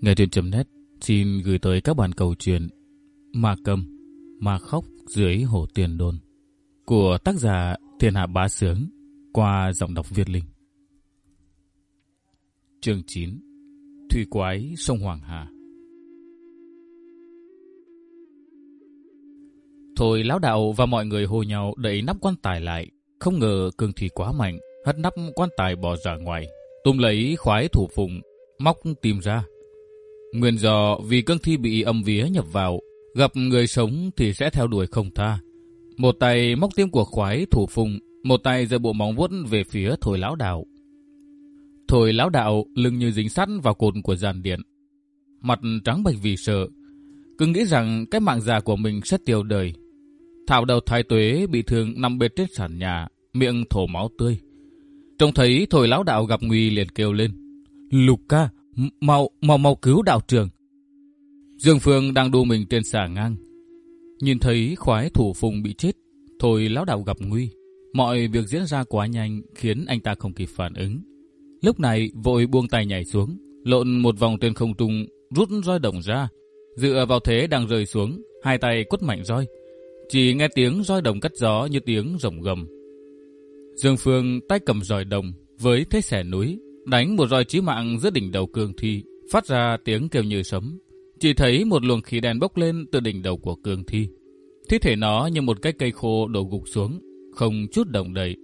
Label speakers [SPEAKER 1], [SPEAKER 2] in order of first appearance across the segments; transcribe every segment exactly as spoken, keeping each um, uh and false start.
[SPEAKER 1] Nghe Truyện chấm net xin gửi tới các bạn câu chuyện Ma Cầm, Ma Khóc dưới Hồ Tiền Đồn của tác giả Thiên Hạ Bá Sướng qua giọng đọc Việt Linh. Chương chín. Thủy Quái Sông Hoàng Hà. Thôi lão đạo và mọi người hô nhau đẩy nắp quan tài lại. Không ngờ cương thi quá mạnh, hất nắp quan tài bỏ ra ngoài, túm lấy khoái thủ phụng, móc tìm ra. Nguyên do vì cương thi bị âm vía nhập vào, gặp người sống thì sẽ theo đuổi không tha. Một tay móc tim của khoái thủ phụng, một tay giơ bộ móng vuốt về phía Thôi lão đạo. Thôi lão đạo lưng như dính sắt vào cột của giàn điện, mặt trắng bệch vì sợ, cứ nghĩ rằng cái mạng già của mình sẽ tiêu đời. Thảo đầu thái tuế bị thương nằm bệt trên sàn nhà, miệng thổ máu tươi. Trông thấy Thôi lão đạo gặp nguy liền kêu lên: "Lục ca, mau mau mau cứu đạo trưởng!" Dương Phương đang đu mình trên xà ngang, nhìn thấy khoái thủ phùng bị chết, Thôi lão đạo gặp nguy. Mọi việc diễn ra quá nhanh khiến anh ta không kịp phản ứng. Lúc này vội buông tay nhảy xuống, lộn một vòng trên không trung, rút roi đồng ra, dựa vào thế đang rơi xuống, hai tay quất mạnh roi. Chỉ nghe tiếng roi đồng cắt gió như tiếng rồng gầm. Dương Phương tay cầm roi đồng với thế xẻ núi, đánh một roi chí mạng giữa đỉnh đầu cương thi, phát ra tiếng kêu như sấm. Chỉ thấy một luồng khí đen bốc lên từ đỉnh đầu của cương thi. Thi thể nó như một cái cây khô đổ gục xuống, không chút động đậy.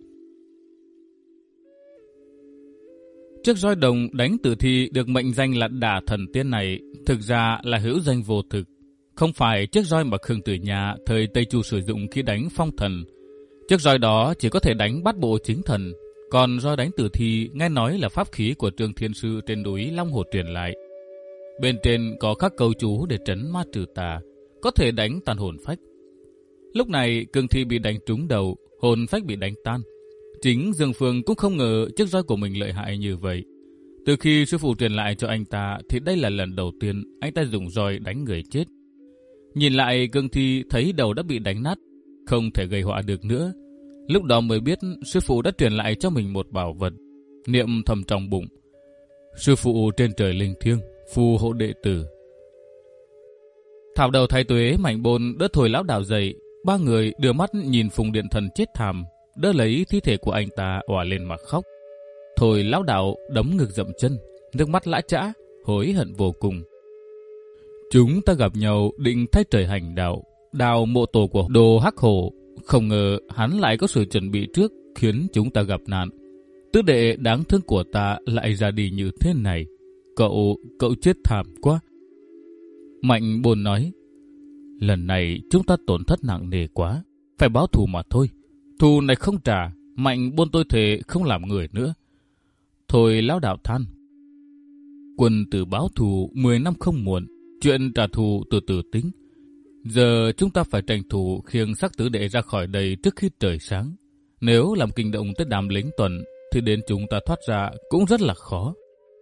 [SPEAKER 1] Chiếc roi đồng đánh tử thi được mệnh danh là Đả Thần Tiên này thực ra là hữu danh vô thực, không phải chiếc roi mà Khương Tử Nha thời Tây Chu sử dụng khi đánh phong thần. Chiếc roi đó chỉ có thể đánh bắt bộ chính thần, còn roi đánh tử thi nghe nói là pháp khí của Trương Thiên Sư trên núi Long Hồ truyền lại. Bên trên có khắc câu chú để trấn ma trừ tà, có thể đánh tan hồn phách. Lúc này cương thi bị đánh trúng đầu, hồn phách bị đánh tan. Chính Dương Phương cũng không ngờ chiếc roi của mình lợi hại như vậy. Từ khi sư phụ truyền lại cho anh ta thì đây là lần đầu tiên anh ta dùng roi đánh người chết. Nhìn lại cương thi thấy đầu đã bị đánh nát, không thể gây họa được nữa. Lúc đó mới biết sư phụ đã truyền lại cho mình một bảo vật, niệm thầm trong bụng: "Sư phụ trên trời linh thiêng, phù hộ đệ tử." Thảo đầu thái tuế Mạnh Bôn đỡ Thôi lão đạo dậy, ba người đưa mắt nhìn Phùng Điện Thần chết thảm, đỡ lấy thi thể của anh ta òa lên mà khóc. Thôi lão đạo đấm ngực dậm chân, nước mắt lã chã, hối hận vô cùng. Chúng ta gặp nhau định thay trời hành đạo, đào mộ tổ của Đồ Hắc Hổ, không ngờ hắn lại có sự chuẩn bị trước khiến chúng ta gặp nạn. Tứ đệ đáng thương của ta lại ra đi như thế này, cậu, cậu chết thảm quá. Mạnh Bôn nói: "Lần này chúng ta tổn thất nặng nề quá, phải báo thù mà thôi. Thù này không trả, Mạnh Bôn tôi thề không làm người nữa." Thôi lão đạo than: "Quân tử báo thù mười năm không muộn, chuyện trả thù từ từ tính. Giờ chúng ta phải tranh thủ khiêng xác tứ đệ ra khỏi đây trước khi trời sáng. Nếu làm kinh động tới đám lính tuần thì đến chúng ta thoát ra cũng rất là khó."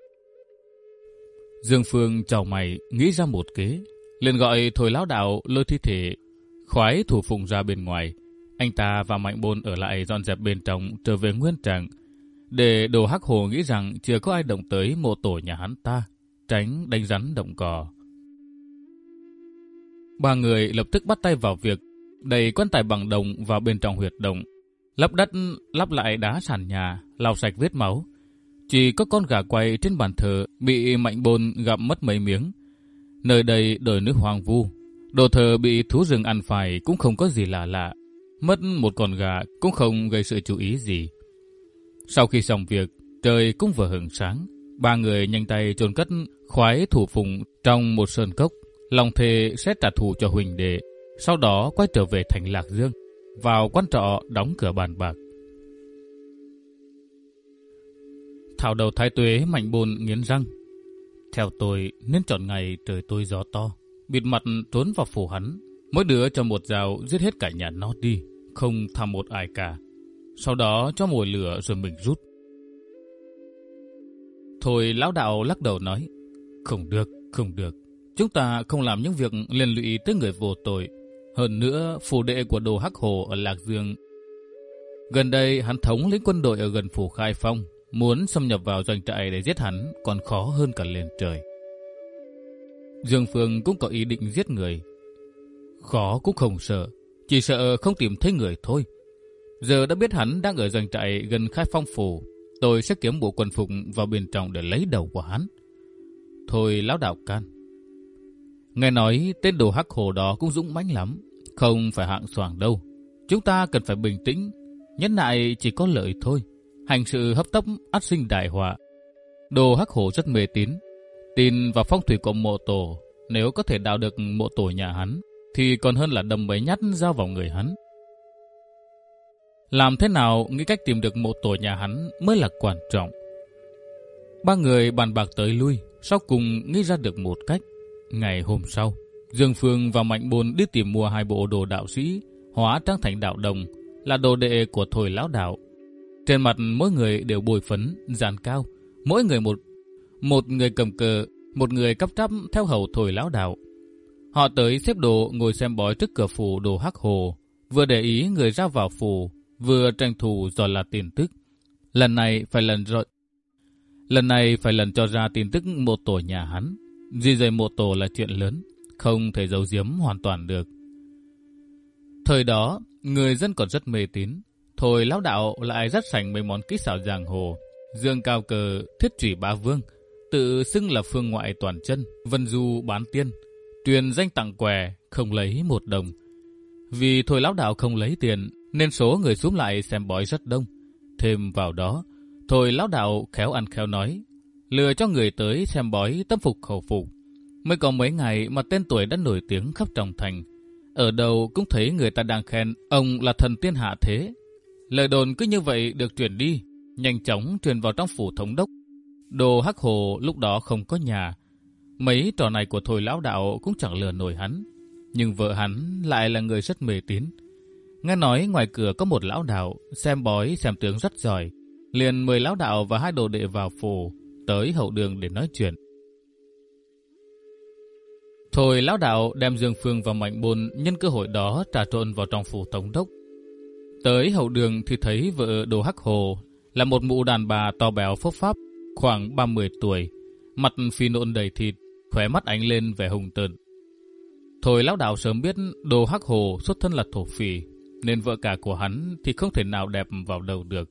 [SPEAKER 1] Dương Phương chào mày nghĩ ra một kế, liền gọi Thôi lão đạo lôi thi thể khoái thủ phụng ra bên ngoài. Anh ta và Mạnh Bôn ở lại dọn dẹp bên trong trở về nguyên trạng, để Đồ Hắc Hồ nghĩ rằng chưa có ai động tới mộ tổ nhà hắn ta, tránh đánh rắn động cò. Ba người lập tức bắt tay vào việc đẩy quan tài bằng đồng vào bên trong huyệt động, lấp đất, lắp lại đá sàn nhà, lau sạch vết máu. Chỉ có con gà quay trên bàn thờ bị Mạnh Bôn gặm mất mấy miếng. Nơi đây đời nước hoang vu, đồ thờ bị thú rừng ăn phải cũng không có gì lạ lạ. Mất một con gà cũng không gây sự chú ý gì. Sau khi xong việc, trời cũng vừa hửng sáng. Ba người nhanh tay chôn cất khoái thủ phụng trong một sơn cốc, lòng thề sẽ trả thù cho huynh đệ. Sau đó quay trở về thành Lạc Dương, vào quán trọ đóng cửa bàn bạc. Thảo đầu thái tuế Mạnh Bôn nghiến răng: "Theo tôi nên chọn ngày trời tối gió to, bịt mặt trốn vào phủ hắn, mỗi đứa cho một dao giết hết cả nhà nó đi, không tha một ai cả. Sau đó cho mồi lửa rồi mình rút." Thôi lão đạo lắc đầu nói: "Không được, không được. Chúng ta không làm những việc liên lụy tới người vô tội. Hơn nữa, phủ đệ của Đồ Hắc Hồ ở Lạc Dương. Gần đây hắn thống lĩnh quân đội ở gần phủ Khai Phong, muốn xâm nhập vào doanh trại để giết hắn còn khó hơn cả lên trời." Dương Phương cũng có ý định giết người. Khó cũng không sợ, chỉ sợ không tìm thấy người thôi. Giờ đã biết hắn đang ở doanh trại gần Khai Phong Phủ, tôi sẽ kiếm bộ quần phục vào bên trong để lấy đầu của hắn. Thôi lão đạo can. Nghe nói tên đồ hắc hồ đó cũng dũng mãnh lắm, không phải hạng xoàng đâu. Chúng ta cần phải bình tĩnh, nhẫn nại chỉ có lợi thôi. Hành sự hấp tấp ắt sinh đại họa. Đồ hắc hồ rất mê tín, tin vào phong thủy của mộ tổ. Nếu có thể đào được mộ tổ nhà hắn, thì còn hơn là đâm mấy nhát dao vào người hắn. Làm thế nào nghĩ cách tìm được mộ tổ nhà hắn mới là quan trọng. Ba người bàn bạc tới lui, sau cùng nghĩ ra được một cách. Ngày hôm sau, Dương Phương và Mạnh Bồn đi tìm mua hai bộ đồ đạo sĩ, hóa trang thành đạo đồng, là đồ đệ của Thôi lão đạo. Trên mặt mỗi người đều bôi phấn, dàn cao, mỗi người một, một người cầm cờ, một người cắp trắp theo hầu Thôi lão đạo. Họ tới xếp đồ ngồi xem bói trước cửa phủ đồ hắc hồ, vừa để ý người ra vào phủ, vừa tranh thủ dò la tin tức. Lần này phải lần rồi, lần này phải lần cho ra tin tức mộ tổ nhà hắn. Di rời mộ tổ là chuyện lớn, không thể giấu giếm hoàn toàn được. Thời đó, người dân còn rất mê tín. Thôi lão đạo lại rất sành mấy món kỹ xảo giang hồ, dương cao cờ, thiết chủy bá vương, tự xưng là phương ngoại toàn chân, vân du bán tiên, truyền danh tặng què, không lấy một đồng. Vì Thôi lão đạo không lấy tiền, nên số người xúm lại xem bói rất đông. Thêm vào đó, Thôi lão đạo khéo ăn khéo nói, lừa cho người tới xem bói tâm phục khẩu phục. Mới có mấy ngày mà tên tuổi đã nổi tiếng khắp trong thành. Ở đâu cũng thấy người ta đang khen ông là thần tiên hạ thế. Lời đồn cứ như vậy được truyền đi, nhanh chóng truyền vào trong phủ thống đốc. Đồ hắc hồ lúc đó không có nhà. Mấy trò này của Thôi lão đạo cũng chẳng lừa nổi hắn. Nhưng vợ hắn lại là người rất mê tín. Nghe nói ngoài cửa có một lão đạo xem bói xem tướng rất giỏi, liền mời lão đạo và hai đồ đệ vào phủ, tới hậu đường để nói chuyện. Thôi lão đạo đem Dương Phương và Mạnh Bồn nhân cơ hội đó trà trộn vào trong phủ thống đốc. Tới hậu đường thì thấy vợ đồ hắc hồ là một mụ đàn bà to béo phốc pháp, khoảng ba mươi tuổi, mặt phì nộn đầy thịt, khóe mắt ánh lên vẻ hung tợn. Thôi lão đạo sớm biết đồ hắc hồ xuất thân là thổ phỉ, nên vợ cả của hắn thì không thể nào đẹp vào đầu được.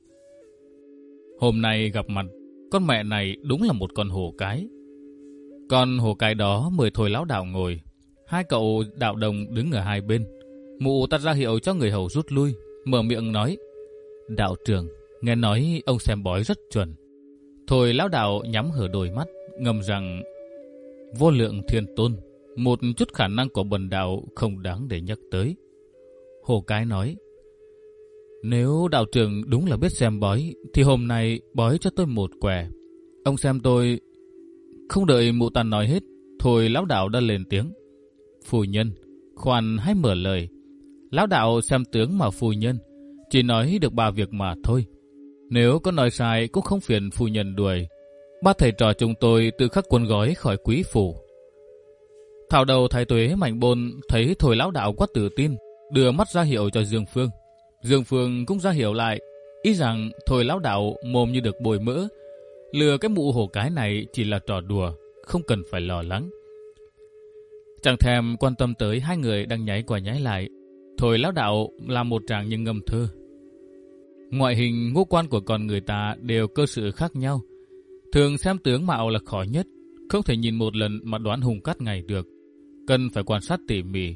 [SPEAKER 1] Hôm nay gặp mặt, con mẹ này đúng là một con hổ cái. Con hổ cái đó mời Thôi lão đạo ngồi. Hai cậu đạo đồng đứng ở hai bên. Mụ tắt ra hiệu cho người hầu rút lui, mở miệng nói, đạo trưởng, nghe nói ông xem bói rất chuẩn. Thôi lão đạo nhắm hở đôi mắt, ngầm rằng, vô lượng thiên tôn, một chút khả năng của bần đạo không đáng để nhắc tới. Hổ cái nói, nếu đạo trưởng đúng là biết xem bói, thì hôm nay bói cho tôi một quẻ. Ông xem tôi... Không đợi mụ tàn nói hết, Thôi lão đạo đã lên tiếng. Phu nhân, khoan hãy mở lời. Lão đạo xem tướng mà phu nhân, chỉ nói được ba việc mà thôi. Nếu có nói sai cũng không phiền phu nhân đuổi. Ba thầy trò chúng tôi tự khắc cuốn gói khỏi quý phủ. Thảo đầu thái tuế Mạnh Bồn thấy Thôi lão đạo quá tự tin, đưa mắt ra hiệu cho Dương Phương. Dương Phương cũng ra hiệu lại, ý rằng Thôi lão đạo mồm như được bồi mỡ, lừa cái mụ hổ cái này chỉ là trò đùa, không cần phải lo lắng. Chẳng thèm quan tâm tới hai người đang nháy qua nháy lại. Thôi lão đạo là một tràng như ngâm thơ. Ngoại hình ngũ quan của con người ta đều cơ sự khác nhau. Thường xem tướng mạo là khó nhất, không thể nhìn một lần mà đoán hung cát ngày được, cần phải quan sát tỉ mỉ.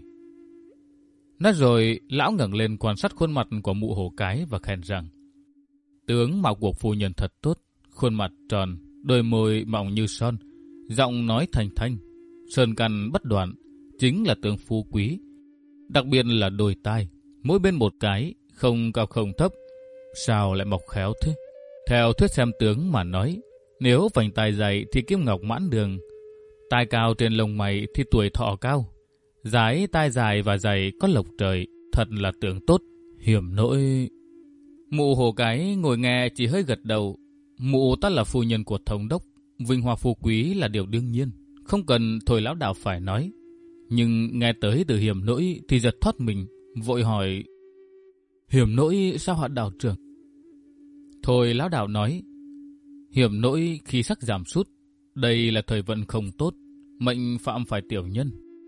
[SPEAKER 1] Nói rồi, lão ngẩng lên quan sát khuôn mặt của mụ hổ cái và khen rằng, tướng mạo của phu nhân thật tốt, khuôn mặt tròn, đôi môi mỏng như son, giọng nói thanh thanh, sơn căn bất đoạn, chính là tướng phú quý. Đặc biệt là đôi tai, mỗi bên một cái, không cao không thấp, sao lại mọc khéo thế? Theo thuyết xem tướng mà nói, nếu vành tai dày thì kim ngọc mãn đường, tai cao trên lông mày thì tuổi thọ cao, dái tai dài và dày có lộc trời, thật là tướng tốt. Hiểm nỗi... Mụ hồ cái ngồi nghe chỉ hơi gật đầu. Mụ ta là phu nhân của thống đốc, vinh hoa phú quý là điều đương nhiên, không cần Thôi lão đạo phải nói. Nhưng nghe tới từ hiểm nỗi thì giật thoát mình, vội hỏi, hiểm nỗi sao hả đạo trưởng? Thôi lão đạo nói, hiểm nỗi khí sắc giảm sút, đây là thời vận không tốt, mệnh phạm phải tiểu nhân.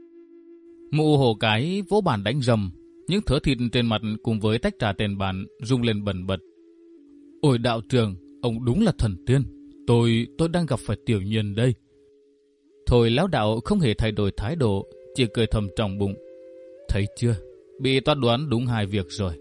[SPEAKER 1] Mụ hổ cái vỗ bàn đánh rầm, những thớ thịt trên mặt cùng với tách trà tiền bàn rung lên bần bật. Ôi đạo trưởng, ông đúng là thần tiên. Tôi, tôi đang gặp phải tiểu nhân đây. Thôi lão đạo không hề thay đổi thái độ, chỉ cười thầm trong bụng. Thấy chưa, bị toán đoán đúng hai việc rồi.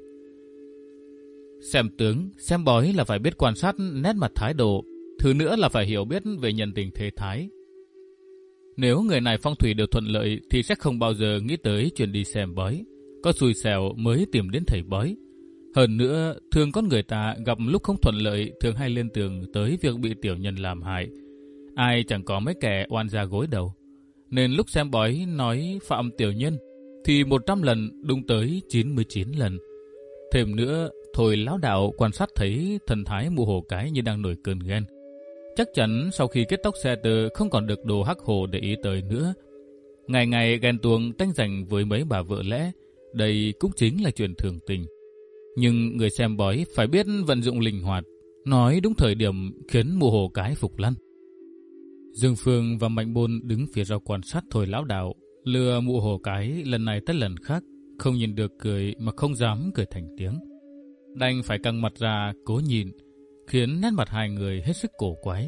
[SPEAKER 1] Xem tướng, xem bói là phải biết quan sát nét mặt thái độ, thứ nữa là phải hiểu biết về nhân tình thế thái. Nếu người này phong thủy đều thuận lợi thì sẽ không bao giờ nghĩ tới chuyện đi xem bói. Có xui xẻo mới tìm đến thầy bói. Hơn nữa, thường con người ta gặp lúc không thuận lợi thường hay liên tưởng tới việc bị tiểu nhân làm hại. Ai chẳng có mấy kẻ oan gia gối đầu. Nên lúc xem bói nói phạm tiểu nhân thì một trăm lần đúng tới chín mươi chín lần. Thêm nữa, thôi lão đạo quan sát thấy thần thái mụ hổ cái như đang nổi cơn ghen. Chắc chắn sau khi kết tóc xe tơ không còn được đồ hắc hồ để ý tới nữa. Ngày ngày ghen tuông tranh giành với mấy bà vợ lẽ, đây cũng chính là chuyện thường tình. Nhưng người xem bói phải biết vận dụng linh hoạt, nói đúng thời điểm khiến mụ hổ cái phục lăn. Dương Phương và Mạnh Bôn đứng phía sau quan sát thôi lão đạo, lừa mụ hổ cái lần này tới lần khác, không nhìn được cười mà không dám cười thành tiếng. Đành phải căng mặt ra cố nhìn, khiến nét mặt hai người hết sức cổ quái.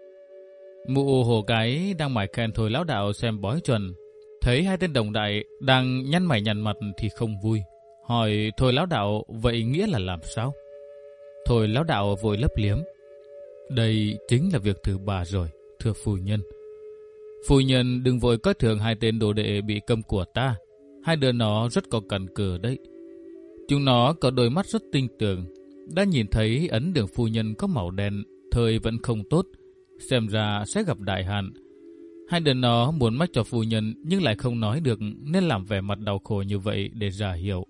[SPEAKER 1] Mụ hổ cái đang mải khen thôi lão đạo xem bói chuẩn, thấy hai tên đồng đại đang nhăn mày nhăn mặt thì không vui, hỏi thôi lão đạo vậy nghĩa là làm sao? Thôi lão đạo vội lấp liếm. Đây chính là việc thứ ba rồi, thưa phu nhân. Phu nhân đừng vội coi thường hai tên đồ đệ bị câm của ta, hai đứa nó rất có cần cờ đấy. Chúng nó có đôi mắt rất tinh tường, đã nhìn thấy ấn đường phu nhân có màu đen, thời vẫn không tốt, xem ra sẽ gặp đại hạn. Hai đứa nó muốn mách cho phu nhân nhưng lại không nói được nên làm vẻ mặt đau khổ như vậy để giả hiểu.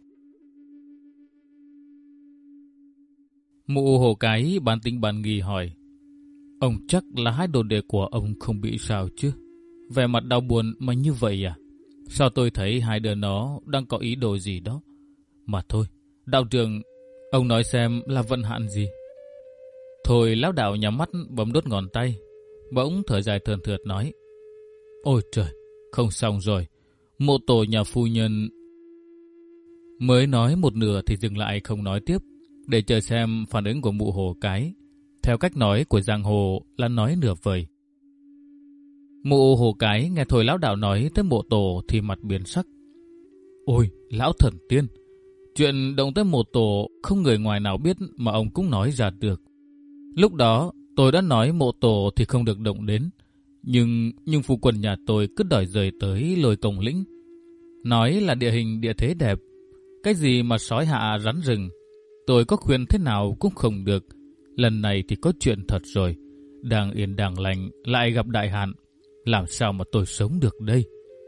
[SPEAKER 1] Mụ hổ cái bán tính bán nghi hỏi. Ông chắc là hai đồ đệ của ông không bị sao chứ? Vẻ mặt đau buồn mà như vậy à? Sao tôi thấy hai đứa nó đang có ý đồ gì đó? Mà thôi, đạo trưởng, ông nói xem là vận hạn gì? Thôi lão đạo nhắm mắt bấm đốt ngón tay, bỗng thở dài thườn thượt nói. Ôi trời, không xong rồi, mộ tổ nhà phu nhân... Mới nói một nửa thì dừng lại không nói tiếp, để chờ xem phản ứng của mụ hồ cái. Theo cách nói của giang hồ là nói nửa vời. Mụ hồ cái nghe thôi lão đạo nói tới mộ tổ thì mặt biến sắc. Ôi, lão thần tiên, chuyện động tới mộ tổ không người ngoài nào biết mà ông cũng nói ra được. Lúc đó tôi đã nói mộ tổ thì không được động đến, nhưng nhưng phu quân nhà tôi cứ đòi rời tới Lôi Công Lĩnh, nói là địa hình địa thế đẹp, cái gì mà sói hạ rắn rừng, tôi có khuyên thế nào cũng không được. Lần này thì có chuyện thật rồi, đang yên đang lành lại gặp đại hạn, làm sao mà tôi sống được đây?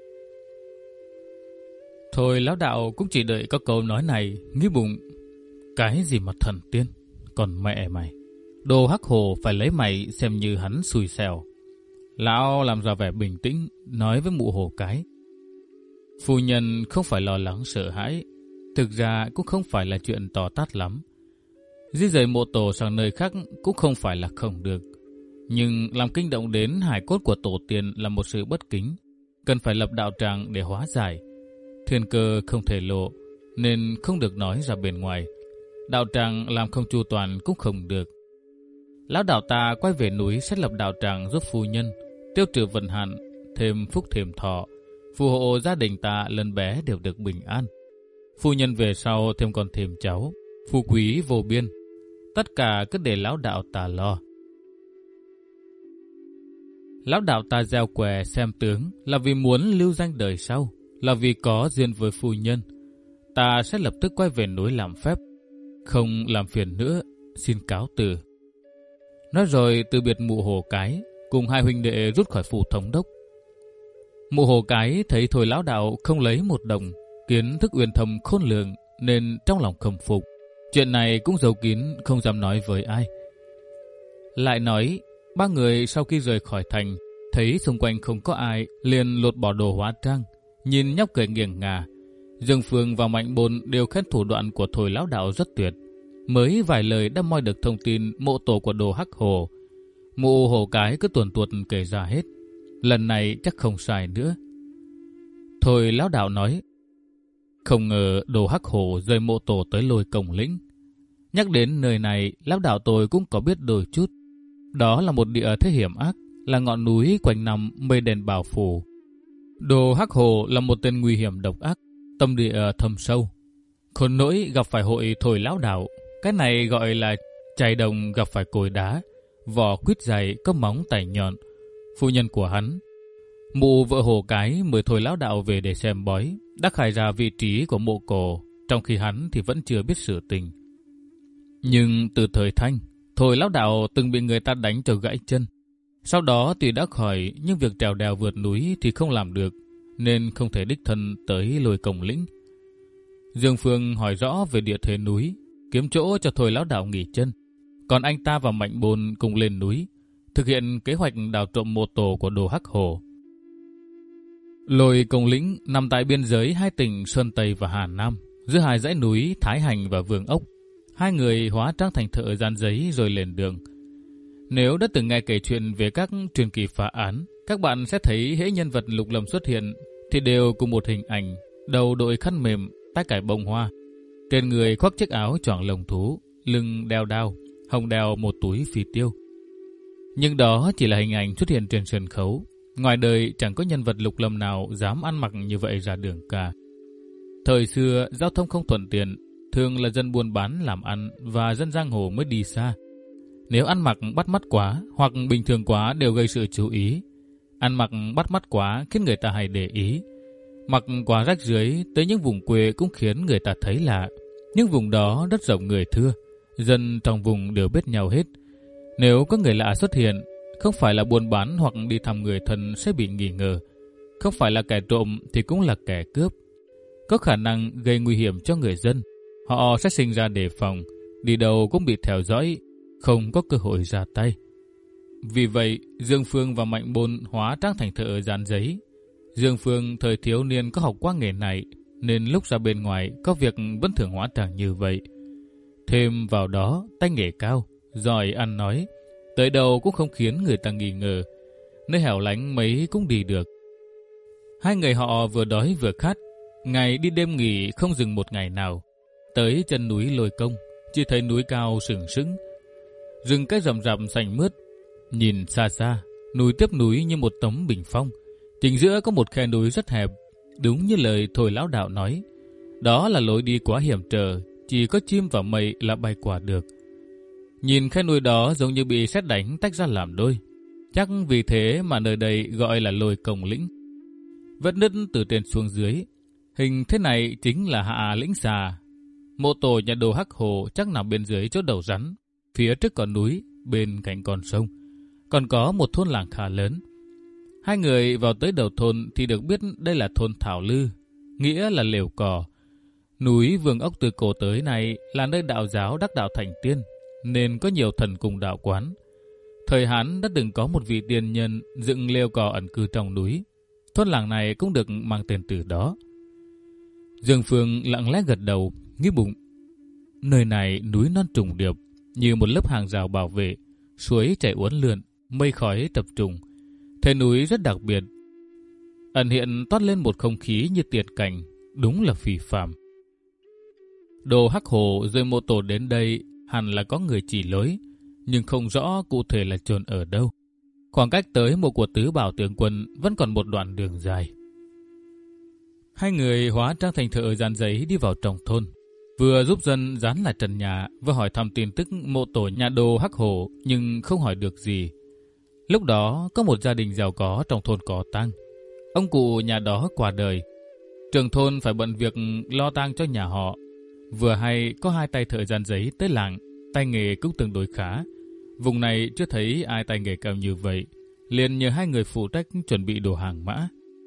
[SPEAKER 1] Thôi lão đạo cũng chỉ đợi có câu nói này, nghĩ bụng, cái gì mà thần tiên, còn mẹ mày, đồ hắc hồ phải lấy mày xem như hắn xui xẻo. Lão làm ra vẻ bình tĩnh, nói với mụ hồ cái. Phu nhân không phải lo lắng sợ hãi, thực ra cũng không phải là chuyện to tát lắm. Di rời mộ tổ sang nơi khác cũng không phải là không được. Nhưng làm kinh động đến hải cốt của tổ tiên là một sự bất kính, cần phải lập đạo tràng để hóa giải. Thiên cơ không thể lộ, nên không được nói ra bên ngoài. Đạo tràng làm không chu toàn cũng không được. Lão đạo ta quay về núi sẽ lập đạo tràng giúp phu nhân, tiêu trừ vận hạn, thêm phúc thêm thọ, phù hộ gia đình ta lần bé đều được bình an. Phu nhân về sau thêm còn thêm cháu, phú quý vô biên. Tất cả cứ để lão đạo ta lo. Lão đạo ta gieo què xem tướng là vì muốn lưu danh đời sau, là vì có duyên với phu nhân. Ta sẽ lập tức quay về núi làm phép, không làm phiền nữa, xin cáo từ. Nói rồi từ biệt mụ hồ cái, cùng hai huynh đệ rút khỏi phủ thống đốc. Mụ hồ cái thấy thôi lão đạo không lấy một đồng, kiến thức uyên thâm khôn lường nên trong lòng khâm phục. Chuyện này cũng giấu kín không dám nói với ai. Lại nói, ba người sau khi rời khỏi thành, thấy xung quanh không có ai, liền lột bỏ đồ hóa trang, nhìn nhóc cười nghiêng ngả. Dương Phương và Mạnh Bôn đều khen thủ đoạn của thôi lão đạo rất tuyệt. Mới vài lời đã moi được thông tin mộ tổ của đồ hắc hồ. Mụ hồ cái cứ tuần tuột kể ra hết. lần này chắc không sai nữa. Thôi lão đạo nói, không ngờ Đồ Hắc Hổ rời mộ tổ tới Lôi Công Lĩnh. Nhắc đến nơi này, lão đạo tôi cũng có biết đôi chút. Đó là một địa thế hiểm ác, là ngọn núi quanh năm mây đen bao phủ. Đồ Hắc Hổ là một tên nguy hiểm độc ác, tâm địa thâm sâu. Khốn nỗi gặp phải hội Thôi lão đạo, cái này gọi là chài đồng gặp phải cối đá, vỏ quýt dày có móng tay nhọn. Phu nhân của hắn, mụ vợ Hồ Cái mời Thôi lão đạo về để xem bói, đã khai ra vị trí của mộ cổ, trong khi hắn thì vẫn chưa biết sự tình. Nhưng từ thời Thanh, Thôi lão đạo từng bị người ta đánh cho gãy chân. Sau đó tuy đã khỏi, nhưng việc trèo đèo vượt núi thì không làm được, nên không thể đích thân tới Lôi Công Lĩnh. Dương Phương hỏi rõ về địa thế núi, kiếm chỗ cho Thôi lão đạo nghỉ chân. Còn anh ta và Mạnh Bồn cùng lên núi, thực hiện kế hoạch đào trộm mộ tổ của Đồ Hắc Hổ. Lôi Công Lĩnh nằm tại biên giới hai tỉnh Sơn Tây và Hà Nam, giữa hai dãy núi Thái Hành và Vương Ốc. Hai người hóa trang thành thợ dán giấy rồi lên đường. Nếu đã từng nghe kể chuyện về các truyền kỳ phá án, các bạn sẽ thấy hễ nhân vật lục lâm xuất hiện thì đều cùng một hình ảnh: đầu đội khăn mềm, tay cài bông hoa, trên người khoác chiếc áo choàng lông thú, lưng đeo đao, hông đeo một túi phi tiêu. Nhưng đó chỉ là hình ảnh xuất hiện trên sân khấu. Ngoài đời chẳng có nhân vật lục lâm nào dám ăn mặc như vậy ra đường cả. Thời xưa giao thông không thuận tiện, thường là dân buôn bán làm ăn và dân giang hồ mới đi xa. Nếu ăn mặc bắt mắt quá hoặc bình thường quá đều gây sự chú ý. Ăn mặc bắt mắt quá khiến người ta hay để ý. Mặc quá rách rưới tới những vùng quê cũng khiến người ta thấy lạ. Những vùng đó đất rộng người thưa, dân trong vùng đều biết nhau hết. Nếu có người lạ xuất hiện, không phải là buôn bán hoặc đi thăm người thân sẽ bị nghi ngờ. Không phải là kẻ trộm thì cũng là kẻ cướp. Có khả năng gây nguy hiểm cho người dân. Họ sẽ sinh ra đề phòng, đi đâu cũng bị theo dõi, không có cơ hội ra tay. Vì vậy, Dương Phương và Mạnh Bồn hóa trang thành thợ dán giấy. Dương Phương thời thiếu niên có học qua nghề này, nên lúc ra bên ngoài có việc vẫn thường hóa trang như vậy. Thêm vào đó, tay nghề cao, giỏi ăn nói, tới đâu cũng không khiến người ta nghi ngờ. Nơi hẻo lánh mấy cũng đi được. Hai người họ vừa đói vừa khát, ngày đi đêm nghỉ không dừng một ngày nào. Tới chân núi Lôi Công, chỉ thấy núi cao sừng sững, rừng cây rậm rạp xanh mướt. Nhìn xa xa, núi tiếp núi như một tấm bình phong. Chính giữa có một khe núi rất hẹp, đúng như lời Thôi lão đạo nói. Đó là lối đi quá hiểm trở, chỉ có chim và mây là bay qua được. Nhìn khe núi đó giống như bị sét đánh tách ra làm đôi. Chắc vì thế mà nơi đây gọi là Lôi Công Lĩnh. Vết nứt từ trên xuống dưới, hình thế này chính là Hạ Lĩnh Xà. Mộ tổ nhà Đồ Hắc Hổ chắc nằm bên dưới chỗ đầu rắn, phía trước còn núi, bên cạnh con sông. Còn có một thôn làng khá lớn. Hai người vào tới đầu thôn thì được biết đây là thôn Thảo Lư, nghĩa là lều cỏ. Núi Vương Ốc từ cổ tới này là nơi đạo giáo đắc đạo thành tiên, nên có nhiều thần cùng đạo quán. Thời Hán đã từng có một vị tiên nhân dựng lều cỏ ẩn cư trong núi. Thôn làng này cũng được mang tên từ đó. Dương Phương lặng lẽ gật đầu, nghĩ bụng. Nơi này núi non trùng điệp, như một lớp hàng rào bảo vệ, suối chảy uốn lượn, mây khói tập trung. Thế núi rất đặc biệt. Ẩn hiện toát lên một không khí như tuyệt cảnh, đúng là phì phàm. Đồ Hắc Hổ rơi mộ tổ đến đây hẳn là có người chỉ lối, nhưng không rõ cụ thể là chôn ở đâu. Khoảng cách tới mộ của Tứ Bảo tướng quân vẫn còn một đoạn đường dài. Hai người hóa trang thành thợ dán giấy đi vào trong thôn, vừa giúp dân dán lại trần nhà, vừa hỏi thăm tin tức mộ tổ nhà Đồ Hắc Hổ, nhưng không hỏi được gì. Lúc đó có một gia đình giàu có trong thôn có tang. Ông cụ nhà đó qua đời. Trưởng thôn phải bận việc lo tang cho nhà họ. Vừa hay có hai tay thợ dán giấy tới làng, tay nghề cũng tương đối khá. Vùng này chưa thấy ai tay nghề cao như vậy, liền nhờ hai người phụ trách chuẩn bị đồ hàng mã.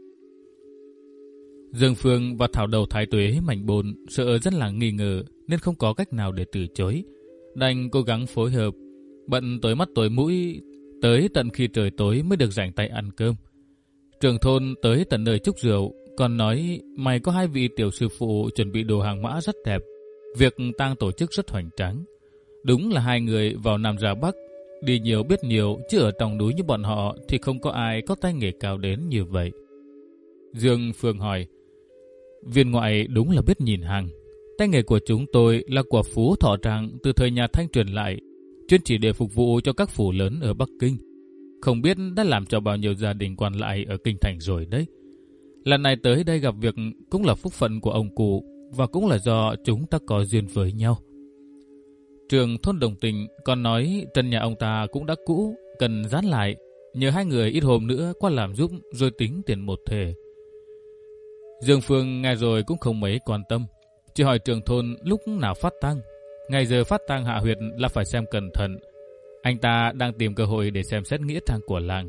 [SPEAKER 1] Dương Phương và thảo đầu thái tuế Mạnh Bồn sợ dân làng nghi ngờ nên không có cách nào để từ chối, đành cố gắng phối hợp, bận tối mắt tối mũi, tới tận khi trời tối mới được rảnh tay ăn cơm. Trưởng thôn tới tận nơi chúc rượu, còn nói mày có hai vị tiểu sư phụ chuẩn bị đồ hàng mã rất đẹp, việc tang tổ chức rất hoành tráng. Đúng là hai người vào Nam ra Bắc Đi nhiều biết nhiều, chứ ở trong núi như bọn họ thì không có ai có tay nghề cao đến như vậy. Dương Phương hỏi, viên ngoại đúng là biết nhìn hàng. Tay nghề của chúng tôi là của Phú Thọ Trạng từ thời nhà Thanh truyền lại, chuyên chỉ để phục vụ cho các phủ lớn ở Bắc Kinh. Không biết đã làm cho bao nhiêu gia đình quan lại ở Kinh Thành rồi đấy. Lần này tới đây gặp việc cũng là phúc phận của ông cụ, và cũng là do chúng ta có duyên với nhau. Trường thôn đồng tình còn nói trần nhà ông ta cũng đã cũ, cần dán lại, nhờ hai người ít hôm nữa qua làm giúp rồi tính tiền một thể. Dương Phương nghe rồi cũng không mấy quan tâm, chỉ hỏi trưởng thôn lúc nào phát tang. Ngày giờ phát tang hạ huyệt là phải xem cẩn thận. Anh ta đang tìm cơ hội để xem xét nghĩa trang của làng.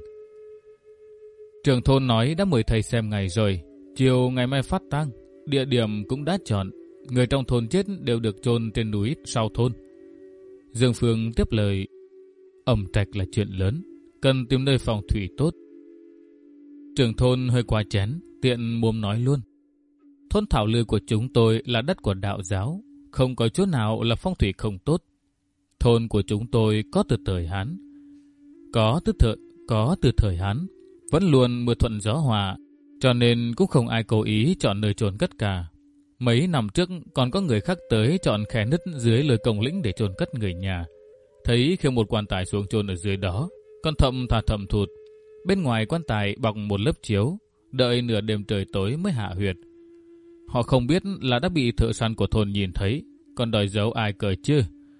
[SPEAKER 1] Trưởng thôn nói đã mời thầy xem ngày rồi, chiều ngày mai phát tang, địa điểm cũng đã chọn, người trong thôn chết đều được chôn trên núi sau thôn. Dương Phương tiếp lời, ẩm trạch là chuyện lớn, cần tìm nơi phòng thủy tốt. Trưởng thôn hơi quá chén, tiện mồm nói luôn. Thôn Thảo Lư của chúng tôi là đất của đạo giáo, không có chỗ nào là phong thủy không tốt. Thôn của chúng tôi có từ thời Hán, có từ thời, có từ thời Hán, vẫn luôn mưa thuận gió hòa, cho nên cũng không ai cố ý chọn nơi chôn cất cả. Mấy năm trước còn có người khác tới chọn khe nứt dưới lồi cổng lĩnh để chôn cất người nhà. Thấy khi một quan tài xuống chôn ở dưới đó, còn thậm thà thậm thụt. Bên ngoài quan tài bọc một lớp chiếu, đợi nửa đêm trời tối mới hạ huyệt. Họ không biết là đã bị thợ săn của thôn nhìn thấy, còn đòi giấu ai cởi chứ.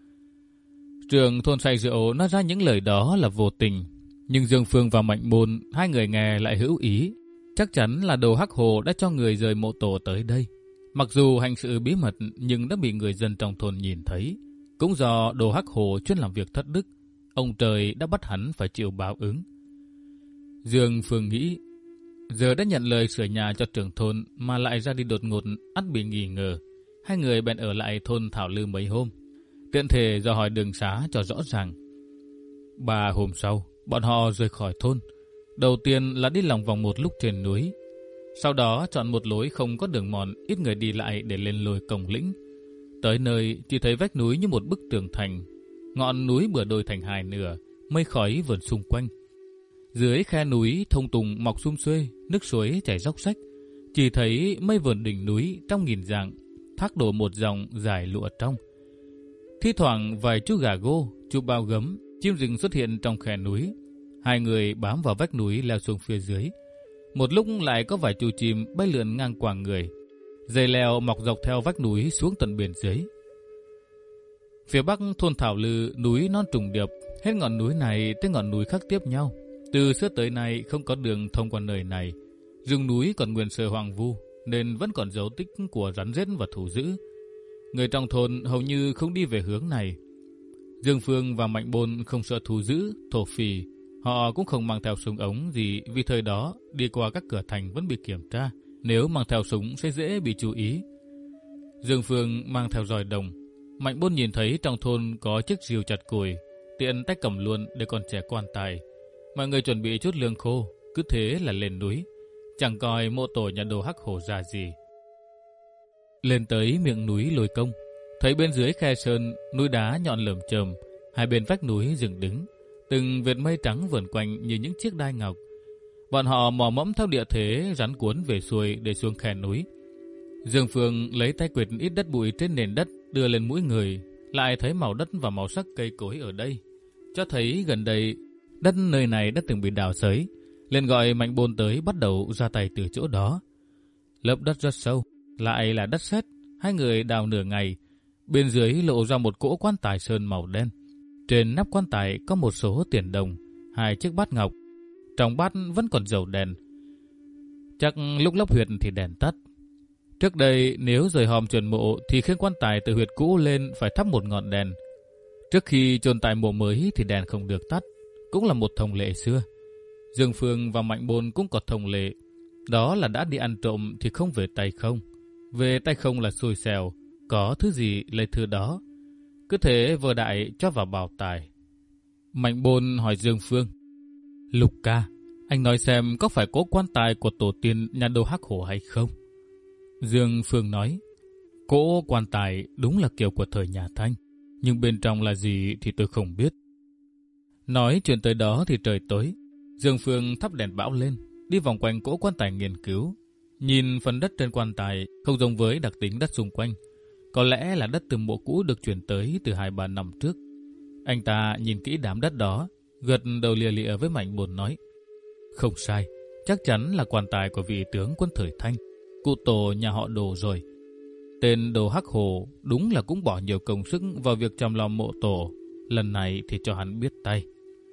[SPEAKER 1] Trường thôn say rượu nói ra những lời đó là vô tình, nhưng Dương Phương và Mạnh Môn, hai người nghe lại hữu ý. Chắc chắn là Đồ Hắc Hồ đã cho người rời mộ tổ tới đây. Mặc dù hành sự bí mật nhưng đã bị người dân trong thôn nhìn thấy. Cũng do Đồ Hắc Hồ chuyên làm việc thất đức, ông trời đã bắt hắn phải chịu báo ứng. Dương Phương nghĩ, giờ đã nhận lời sửa nhà cho trưởng thôn mà lại ra đi đột ngột, ắt bị nghi ngờ. Hai người bèn ở lại thôn Thảo Lư mấy hôm, tiện thể dò hỏi đường xá cho rõ ràng. Ba hôm sau, bọn họ rời khỏi thôn. Đầu tiên là đi lòng vòng một lúc trên núi. Sau đó chọn một lối không có đường mòn, ít người đi lại để lên lồi cổng lĩnh. Tới nơi chỉ thấy vách núi như một bức tường thành. Ngọn núi bừa đôi thành hai nửa, mây khói vờn xung quanh. Dưới khe núi thông tùng mọc sum xuê, nước suối chảy róc rách. Chỉ thấy mây vờn đỉnh núi trong nghìn dạng, thác đổ một dòng dài lụa trong. Thi thoảng vài chú gà gô, chú bao gấm, chim rừng xuất hiện trong khe núi. Hai người bám vào vách núi leo xuống phía dưới. Một lúc lại có vài chú chim bay lượn ngang qua người. Dây leo mọc dọc theo vách núi xuống tận biển dưới. Phía bắc thôn Thảo Lư, núi non trùng điệp, hết ngọn núi này tới ngọn núi khác tiếp nhau. Từ xưa tới nay không có đường thông qua nơi này. Rừng núi còn nguyên sơ hoang vu, nên vẫn còn dấu tích của rắn rết và thú dữ. Người trong thôn hầu như không đi về hướng này. Dương Phương và Mạnh Bôn không sợ thú dữ, thổ phỉ. Họ cũng không mang theo súng ống gì, vì thời đó đi qua các cửa thành vẫn bị kiểm tra. Nếu mang theo súng sẽ dễ bị chú ý. Dương Phương mang theo roi đồng. Mạnh Bôn nhìn thấy trong thôn có chiếc rìu chặt củi, tiện tay cầm luôn để còn trẻ quan tài. Mọi người chuẩn bị chút lương khô, cứ thế là lên núi, chẳng coi mộ tổ nhà Đồ Hắc Hổ ra gì. Lên tới miệng núi Lôi Công, thấy bên dưới khe sơn núi đá nhọn lởm chởm, hai bên vách núi dựng đứng, từng vệt mây trắng vờn quanh như những chiếc đai ngọc. Bọn họ mò mẫm theo địa thế rắn cuốn về xuôi để xuống khe núi. Dương Phương lấy tay quệt ít đất bụi trên nền đất đưa lên mũi người, lại thấy màu đất và màu sắc cây cối ở đây, cho thấy gần đây đất nơi này đã từng bị đào xới. Lên gọi Mạnh Bôn tới bắt đầu ra tay từ chỗ đó. Lớp đất rất sâu, lại là đất sét. Hai người đào nửa ngày, bên dưới lộ ra một cỗ quan tài sơn màu đen. Trên nắp quan tài có một số tiền đồng, hai chiếc bát ngọc. Trong bát vẫn còn dầu đèn. Chắc lúc lấp huyệt thì đèn tắt. Trước đây nếu rời hòm chuẩn mộ thì khiêng quan tài từ huyệt cũ lên phải thắp một ngọn đèn. Trước khi chôn tại mộ mới thì đèn không được tắt, cũng là một thông lệ xưa. Dương Phương và Mạnh Bôn cũng có thông lệ, đó là đã đi ăn trộm thì không về tay không. Về tay không là xui xẻo, có thứ gì lấy thứ đó. Cứ thế vơ đại cho vào bào tài. Mạnh Bôn hỏi Dương Phương, Lục ca, anh nói xem có phải có quan tài của tổ tiên nhà Đồ Hắc Hổ hay không? Dương Phương nói, cỗ quan tài đúng là kiểu của thời nhà Thanh, nhưng bên trong là gì thì tôi không biết. Nói chuyện tới đó thì trời tối. Dương Phương thắp đèn bão lên, đi vòng quanh cỗ quan tài nghiên cứu. Nhìn phần đất trên quan tài không giống với đặc tính đất xung quanh. Có lẽ là đất từ mộ cũ được chuyển tới từ hai ba năm trước. Anh ta nhìn kỹ đám đất đó, gật đầu lìa lịa với Mạnh Bồn nói: Không sai, chắc chắn là quan tài của vị tướng quân thời Thanh, cụ tổ nhà họ Đồ rồi. Tên Đồ Hắc Hồ đúng là cũng bỏ nhiều công sức vào việc chăm lo mộ tổ, lần này thì cho hắn biết tay.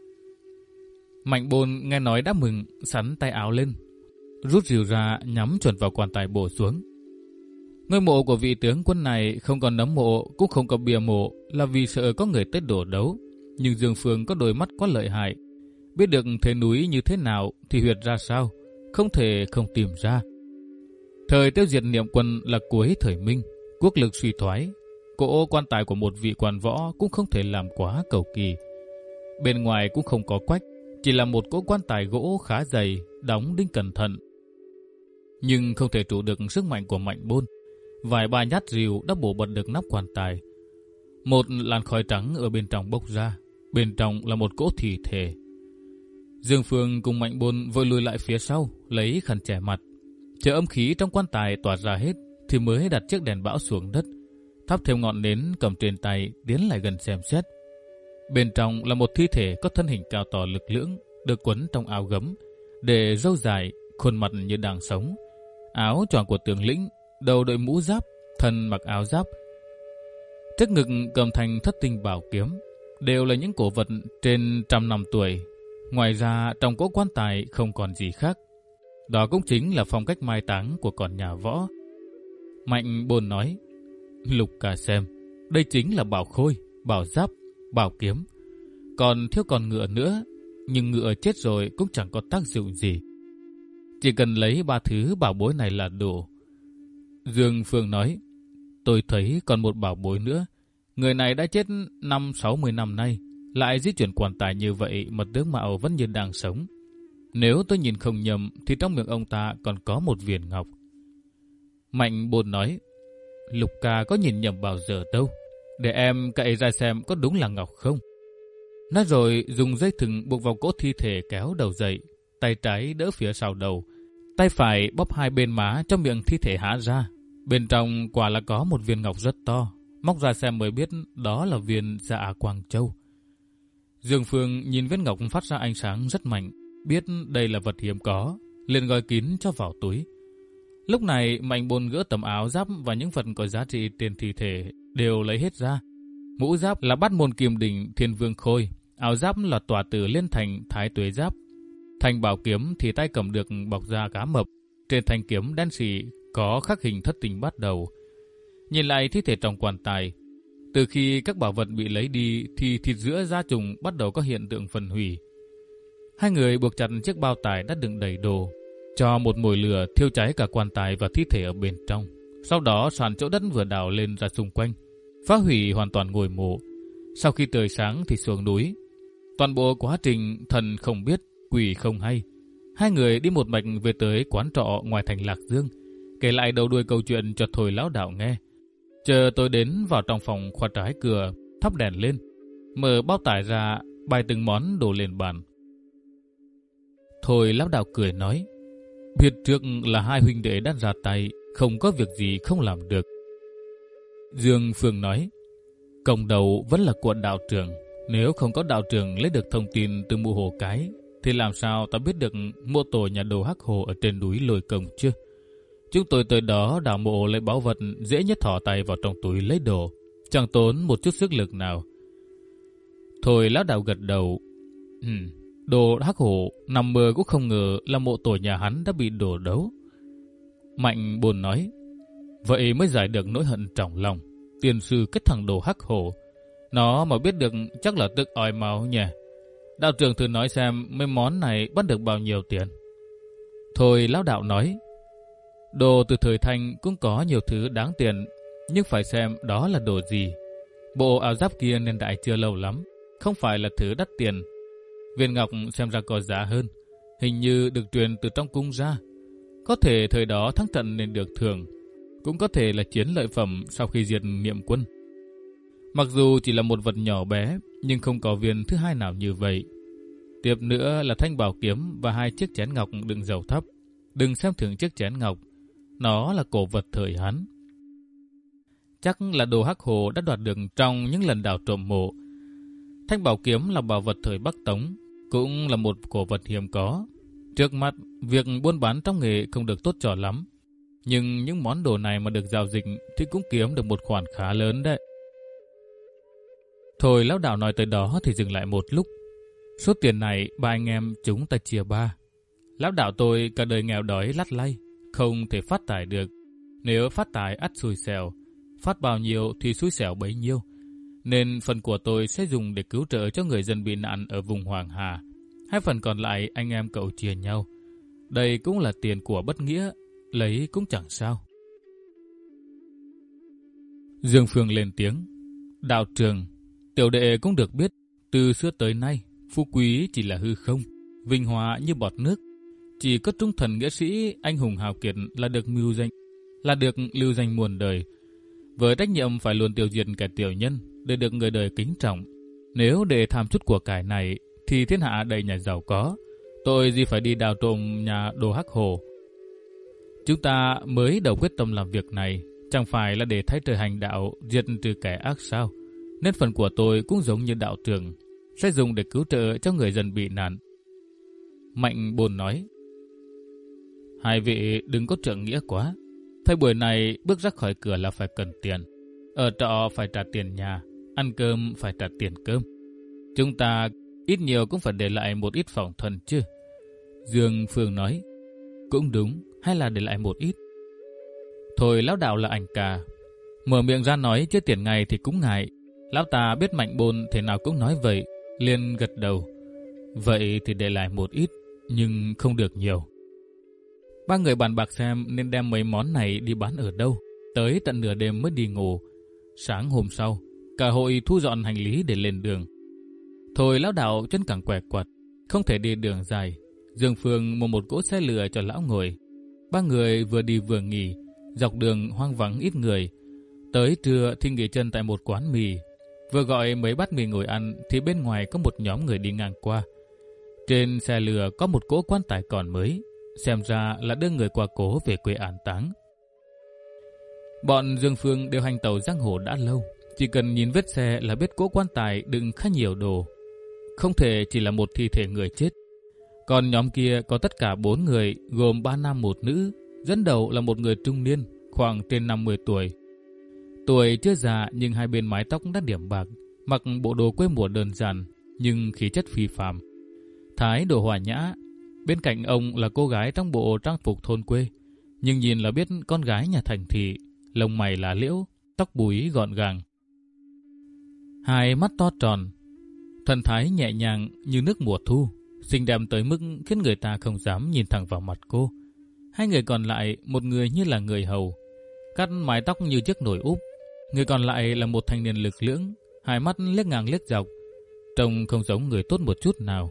[SPEAKER 1] Mạnh Bồn nghe nói đã mừng, sắn tay áo lên, rút rìu ra nhắm chuẩn vào quan tài bổ xuống. Ngôi mộ của vị tướng quân này không còn nấm mộ, cũng không có bia mộ, là vì sợ có người tới đổ đấu. Nhưng Dương Phương có đôi mắt quá lợi hại, biết được thế núi như thế nào thì huyệt ra sao, không thể không tìm ra. Thời tiêu diệt Niệm Quân là cuối thời Minh, quốc lực suy thoái, cỗ quan tài của một vị quan võ cũng không thể làm quá cầu kỳ. Bên ngoài cũng không có quách, chỉ là một cỗ quan tài gỗ khá dày, đóng đinh cẩn thận. Nhưng không thể trụ được sức mạnh của Mạnh Bôn. Vài ba nhát rìu đã bổ bật được nắp quan tài. Một làn khói trắng ở bên trong bốc ra, bên trong là một cỗ thi thể. Dương Phương cùng Mạnh Bôn vội lùi lại phía sau, lấy khăn che mặt. Chờ âm khí trong quan tài tỏa ra hết thì mới đặt chiếc đèn bão xuống đất, thắp thêm ngọn nến cầm trên tay tiến lại gần xem xét. Bên trong là một thi thể có thân hình cao to lực lưỡng, được quấn trong áo gấm, để râu dài, khuôn mặt như đang sống. Áo choàng của tướng lĩnh, đầu đội mũ giáp, thân mặc áo giáp. Trước ngực cầm thanh thất tinh bảo kiếm, đều là những cổ vật trên trăm năm tuổi. Ngoài ra trong cỗ quan tài không còn gì khác. Đó cũng chính là phong cách mai táng của con nhà võ. Mạnh Bồn nói: Lục ca xem, đây chính là bảo khôi, bảo giáp, bảo kiếm. Còn thiếu còn ngựa nữa, nhưng ngựa chết rồi cũng chẳng có tác dụng gì. Chỉ cần lấy ba thứ bảo bối này là đủ. Dương Phương nói: Tôi thấy còn một bảo bối nữa. Người này đã chết năm sáu mươi năm nay, lại di chuyển quan tài như vậy mà tướng mạo vẫn như đang sống. Nếu tôi nhìn không nhầm thì trong miệng ông ta còn có một viên ngọc. Mạnh Bồn nói: Lục ca có nhìn nhầm bao giờ đâu, để em cậy ra xem có đúng là ngọc không. Nói rồi dùng dây thừng buộc vào cỗ thi thể kéo đầu dậy, tay trái đỡ phía sau đầu, tay phải bóp hai bên má cho miệng thi thể há ra. Bên trong quả là có một viên ngọc rất to, móc ra xem mới biết đó là viên Dạ Quang Châu. Dương Phương nhìn viên ngọc phát ra ánh sáng rất mạnh, biết đây là vật hiếm có, liền gói kín cho vào túi. Lúc này Mạnh Bồn gỡ tấm áo giáp và những vật có giá trị trên thi thể đều lấy hết ra. Mũ giáp là Bát Môn Kim Đỉnh Thiên Vương Khôi, áo giáp là Tỏa Tử Liên Thành Thái Tuế Giáp. Thanh bảo kiếm thì tay cầm được bọc da cá mập, trên thanh kiếm đen xì có khắc hình thất tình bắt đầu. Nhìn lại thi thể trong quan tài, từ khi các bảo vật bị lấy đi thì thịt giữa da trùng bắt đầu có hiện tượng phân hủy. Hai người buộc chặt chiếc bao tải đã đựng đầy đồ, cho một mồi lửa thiêu cháy cả quan tài và thi thể ở bên trong. Sau đó soàn chỗ đất vừa đào lên ra xung quanh, phá hủy hoàn toàn ngôi mộ. Sau khi trời sáng thì xuống núi. Toàn bộ quá trình thần không biết, quỷ không hay. Hai người đi một mạch về tới quán trọ ngoài thành Lạc Dương, kể lại đầu đuôi câu chuyện cho Thôi lão đạo nghe. Chờ tôi đến vào trong phòng khóa trái cửa, thắp đèn lên, mở bao tải ra, bày từng món đồ lên bàn. Thôi lão đạo cười nói: Biết trước là hai huynh đệ đã ra tay, không có việc gì không làm được. Dương Phương nói: Công đầu vẫn là của đạo trưởng. Nếu không có đạo trưởng lấy được thông tin từ mụ hồ cái, thì làm sao ta biết được mộ tổ nhà Đồ Hắc Hồ ở trên núi Lôi Công chứ? Chúng tôi tới đó đào mộ lấy báu vật, dễ nhất thỏ tay vào trong túi lấy đồ, chẳng tốn một chút sức lực nào. Thôi lão đạo gật đầu. Ừ, Đồ Hắc Hồ nằm mơ cũng không ngờ là mộ tổ nhà hắn đã bị đổ đấu. Mạnh Bồn nói: Vậy mới giải được nỗi hận trong lòng. Tiền sư kết thằng Đồ Hắc Hồ, nó mà biết được chắc là tức oi máu nhỉ. Đạo trưởng thử nói xem mấy món này bắt được bao nhiêu tiền. Thôi lão đạo nói: Đồ từ thời Thanh cũng có nhiều thứ đáng tiền, nhưng phải xem đó là đồ gì. Bộ áo giáp kia niên đại chưa lâu lắm, không phải là thứ đắt tiền. Viên ngọc xem ra có giá hơn, hình như được truyền từ trong cung ra. Có thể thời đó thắng trận nên được thưởng, cũng có thể là chiến lợi phẩm sau khi diệt Niệm Quân. Mặc dù chỉ là một vật nhỏ bé, nhưng không có viên thứ hai nào như vậy. Tiếp nữa là thanh bảo kiếm và hai chiếc chén ngọc đựng dầu thắp. Đừng xem thường chiếc chén ngọc, nó là cổ vật thời Hán. Chắc là đồ Hắc Hồ đã đoạt được trong những lần đào trộm mộ. Thanh bảo kiếm là bảo vật thời Bắc Tống, cũng là một cổ vật hiếm có. Trước mắt, việc buôn bán trong nghề không được tốt cho lắm. Nhưng những món đồ này mà được giao dịch thì cũng kiếm được một khoản khá lớn đấy. Thôi lão đạo nói tới đó thì dừng lại một lúc. Số tiền này ba anh em chúng ta chia ba. Lão đạo tôi cả đời nghèo đói lắt lay, không thể phát tài được. Nếu phát tài ắt xui xẻo, phát bao nhiêu thì xui xẻo bấy nhiêu. Nên phần của tôi sẽ dùng để cứu trợ cho người dân bị nạn ở vùng Hoàng Hà. Hai phần còn lại anh em cậu chia nhau. Đây cũng là tiền của bất nghĩa, lấy cũng chẳng sao. Dương Phương lên tiếng. Đạo trường, tiểu đệ cũng được biết, từ xưa tới nay, phú quý chỉ là hư không, vinh hoa như bọt nước. Chỉ có trung thần nghĩa sĩ, anh hùng hào kiệt là được mưu danh, là được lưu danh muôn đời. Với trách nhiệm phải luôn tiêu diệt kẻ tiểu nhân để được người đời kính trọng. Nếu để tham chút của cải này thì thiên hạ đầy nhà giàu có, tôi gì phải đi đào trộm nhà đồ Hắc Hồ. Chúng ta mới đầu quyết tâm làm việc này, chẳng phải là để thay trời hành đạo, diệt trừ kẻ ác sao? Nên phần của tôi cũng giống như đạo trường, sẽ dùng để cứu trợ cho người dân bị nạn. Mạnh Bồn nói. Hai vị đừng có trượng nghĩa quá. Thời buổi này bước ra khỏi cửa là phải cần tiền. Ở trọ phải trả tiền nhà, ăn cơm phải trả tiền cơm. Chúng ta ít nhiều cũng phải để lại một ít phòng thân chứ. Dương Phương nói. Cũng đúng, hay là để lại một ít. Thôi lão đạo là ảnh cà, mở miệng ra nói chưa tiền ngày thì cũng ngại. Lão ta biết Mạnh Bồn thế nào cũng nói vậy, liền gật đầu. Vậy thì để lại một ít, nhưng không được nhiều. Ba người bàn bạc xem nên đem mấy món này đi bán ở đâu. Tới tận nửa đêm mới đi ngủ. Sáng hôm sau, cả hội thu dọn hành lý để lên đường. Thôi lão đạo chân càng quẹt quặt, không thể đi đường dài. Dương Phương mua một cỗ xe lừa cho lão ngồi. Ba người vừa đi vừa nghỉ, dọc đường hoang vắng ít người. Tới trưa thì nghỉ chân tại một quán mì. Vừa gọi mấy bát mì ngồi ăn thì bên ngoài có một nhóm người đi ngang qua. Trên xe lừa có một cỗ quan tài còn mới, xem ra là đưa người qua cố về quê an táng. Bọn Dương Phương đều hành tàu giang hồ đã lâu, chỉ cần nhìn vết xe là biết cỗ quan tài đựng khá nhiều đồ. Không thể chỉ là một thi thể người chết. Còn nhóm kia có tất cả bốn người, gồm ba nam một nữ, dẫn đầu là một người trung niên, khoảng trên năm mươi tuổi. Tuổi chưa già nhưng hai bên mái tóc đã điểm bạc, mặc bộ đồ quê mùa đơn giản nhưng khí chất phi phàm. Thái độ hòa nhã. Bên cạnh ông là cô gái trong bộ trang phục thôn quê, nhưng nhìn là biết con gái nhà thành thị, lông mày lá liễu, tóc búi gọn gàng. Hai mắt to tròn, thần thái nhẹ nhàng như nước mùa thu, xinh đẹp tới mức khiến người ta không dám nhìn thẳng vào mặt cô. Hai người còn lại, một người như là người hầu, cắt mái tóc như chiếc nồi úp. Người còn lại là một thanh niên lực lưỡng, hai mắt liếc ngang liếc dọc, trông không giống người tốt một chút nào.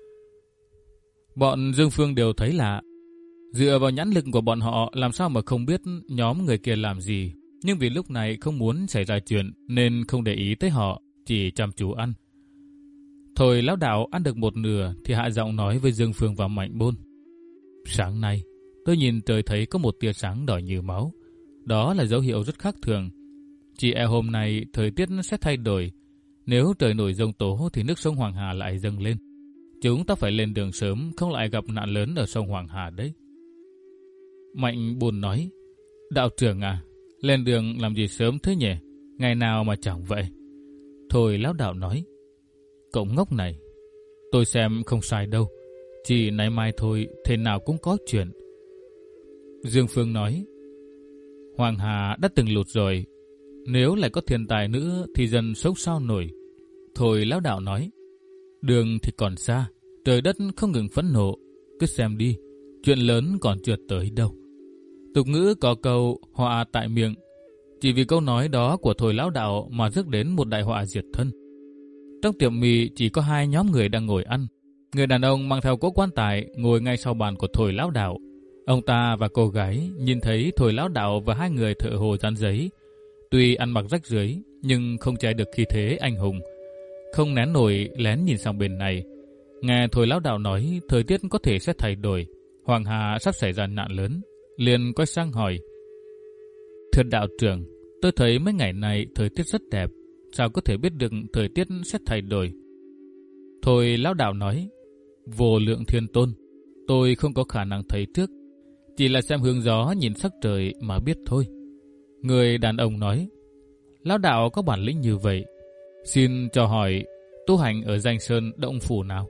[SPEAKER 1] Bọn Dương Phương đều thấy lạ. Dựa vào nhãn lực của bọn họ làm sao mà không biết nhóm người kia làm gì. Nhưng vì lúc này không muốn xảy ra chuyện nên không để ý tới họ, chỉ chăm chú ăn. Thôi lão đạo ăn được một nửa thì hạ giọng nói với Dương Phương và Mạnh Bôn. Sáng nay tôi nhìn trời thấy có một tia sáng đỏ như máu. Đó là dấu hiệu rất khác thường. Chỉ e hôm nay thời tiết sẽ thay đổi. Nếu trời nổi giông tố thì nước sông Hoàng Hà lại dâng lên. Chúng ta phải lên đường sớm, không lại gặp nạn lớn ở sông Hoàng Hà đấy. Mạnh Bồn nói. Đạo trưởng à, lên đường làm gì sớm thế nhỉ? Ngày nào mà chẳng vậy? Thôi lão đạo nói. Cậu ngốc này, tôi xem không sai đâu. Chỉ nay mai thôi, thế nào cũng có chuyện. Dương Phương nói. Hoàng Hà đã từng lụt rồi, nếu lại có thiên tài nữa thì dân sống sao nổi. Thôi lão đạo nói. Đường thì còn xa, trời đất không ngừng phẫn nộ. Cứ xem đi, chuyện lớn còn chưa tới đâu. Tục ngữ có câu họa tại miệng. Chỉ vì câu nói đó của Thôi lão đạo mà rước đến một đại họa diệt thân. Trong tiệm mì chỉ có hai nhóm người đang ngồi ăn. Người đàn ông mang theo cỗ quan tài ngồi ngay sau bàn của Thôi lão đạo. Ông ta và cô gái nhìn thấy Thôi lão đạo và hai người thợ hồ dán giấy. Tuy ăn mặc rách rưới nhưng không che được khí thế anh hùng. không nén nổi lén nhìn sang bên này. Nghe Thôi lão đạo nói thời tiết có thể sẽ thay đổi, Hoàng Hà sắp xảy ra nạn lớn, liền quay sang hỏi: Thưa đạo trưởng, tôi thấy mấy ngày này thời tiết rất đẹp, sao có thể biết được thời tiết sẽ thay đổi? Thôi lão đạo nói: Vô lượng thiên tôn, tôi không có khả năng thấy trước, chỉ là xem hướng gió nhìn sắc trời mà biết thôi. Người đàn ông nói: Lão đạo có bản lĩnh như vậy, xin cho hỏi tu hành ở Danh Sơn động phủ nào?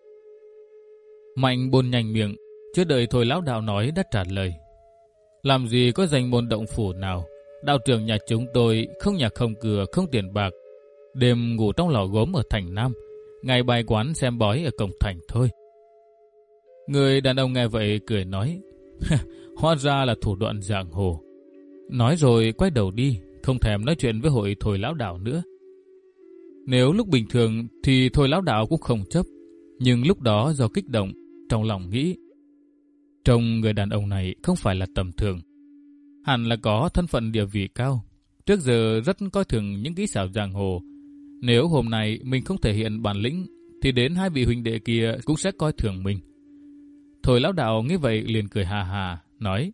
[SPEAKER 1] Mạnh Bôn nhanh miệng, chưa đợi Thôi lão đạo nói đã trả lời: Làm gì có danh môn động phủ nào, đạo trưởng nhà chúng tôi không nhà không cửa không tiền bạc, đêm ngủ trong lò gốm ở thành Nam, ngày bài quán xem bói ở cổng thành thôi. Người đàn ông nghe vậy cười nói: Hóa ra là thủ đoạn giang hồ. Nói rồi quay đầu đi, không thèm nói chuyện với hội Thôi lão đạo nữa. Nếu lúc bình thường thì Thôi lão đạo cũng không chấp, nhưng lúc đó do kích động, trong lòng nghĩ: Trông người đàn ông này không phải là tầm thường, hẳn là có thân phận địa vị cao, trước giờ rất coi thường những kỹ xảo giang hồ. Nếu hôm nay mình không thể hiện bản lĩnh, thì đến hai vị huynh đệ kia cũng sẽ coi thường mình. Thôi lão đạo nghĩ vậy liền cười hà hà, nói: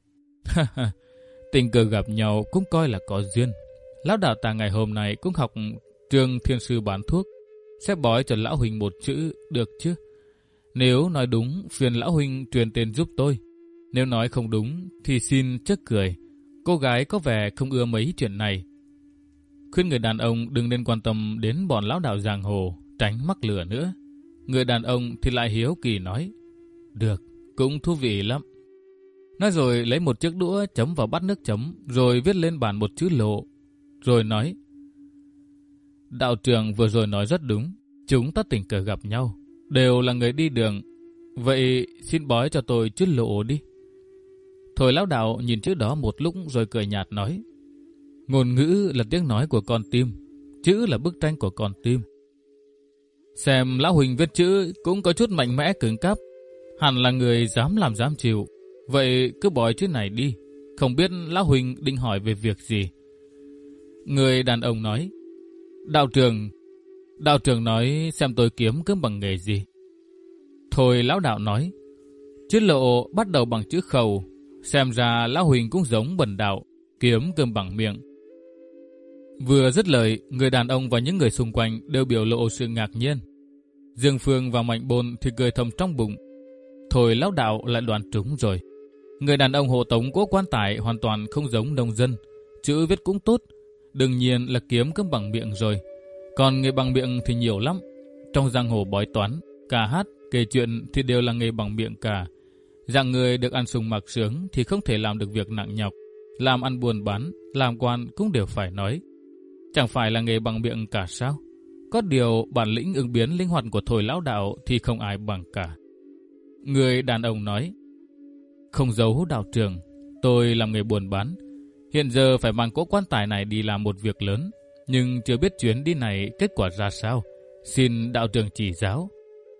[SPEAKER 1] Tình cờ gặp nhau cũng coi là có duyên. Lão đạo ta ngày hôm nay cũng học trường thiên sư bán thuốc, sẽ bói cho lão huynh một chữ được chứ? Nếu nói đúng, phiền lão huynh truyền tên giúp tôi. Nếu nói không đúng thì xin chớ cười. Cô gái có vẻ không ưa mấy chuyện này. Khuyên người đàn ông đừng nên quan tâm đến bọn lão đạo giang hồ, tránh mắc lừa nữa. Người đàn ông thì lại hiếu kỳ nói: Được, cũng thú vị lắm. Nói rồi lấy một chiếc đũa chấm vào bát nước chấm, rồi viết lên bàn một chữ lộ, rồi nói: Đạo trưởng vừa rồi nói rất đúng, chúng ta tình cờ gặp nhau, đều là người đi đường, vậy xin bói cho tôi chữ lộ đi. Thôi lão đạo nhìn chữ đó một lúc rồi cười nhạt nói: Ngôn ngữ là tiếng nói của con tim, chữ là bức tranh của con tim. Xem lão huynh viết chữ cũng có chút mạnh mẽ cứng cáp, hẳn là người dám làm dám chịu. Vậy cứ bói chữ này đi, không biết lão huynh định hỏi về việc gì? Người đàn ông nói: Đạo trưởng, đạo trưởng nói xem tôi kiếm cơm bằng nghề gì? Thôi lão đạo nói: Chữ lộ bắt đầu bằng chữ khẩu, xem ra lão huynh cũng giống bần đạo, kiếm cơm bằng miệng. Vừa dứt lời, người đàn ông và những người xung quanh đều biểu lộ sự ngạc nhiên. Dương Phương và Mạnh Bôn thì cười thầm trong bụng. Thôi lão đạo lại đoán trúng rồi. Người đàn ông hộ tống của quan tài hoàn toàn không giống nông dân, chữ viết cũng tốt, đương nhiên là kiếm cơm bằng miệng rồi. Còn nghề bằng miệng thì nhiều lắm. Trong giang hồ bói toán, ca hát, kể chuyện thì đều là nghề bằng miệng cả. Dạng người được ăn sung mặc sướng thì không thể làm được việc nặng nhọc. Làm ăn buôn bán, làm quan cũng đều phải nói. Chẳng phải là nghề bằng miệng cả sao? Có điều bản lĩnh ứng biến linh hoạt của Thôi lão đạo thì không ai bằng cả. Người đàn ông nói: Không giấu đạo trưởng, tôi làm nghề buôn bán. Hiện giờ phải mang cỗ quan tài này đi làm một việc lớn, nhưng chưa biết chuyến đi này kết quả ra sao. Xin đạo trưởng chỉ giáo.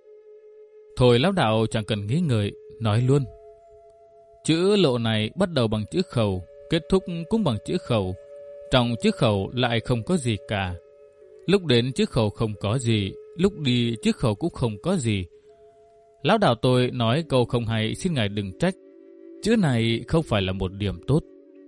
[SPEAKER 1] Thôi lão đạo chẳng cần nghĩ ngợi, nói luôn: Chữ lộ này bắt đầu bằng chữ khẩu, kết thúc cũng bằng chữ khẩu. Trong chữ khẩu lại không có gì cả. Lúc đến chữ khẩu không có gì, lúc đi chữ khẩu cũng không có gì. Lão đạo tôi nói câu không hay, xin ngài đừng trách. Chữ này không phải là một điểm tốt.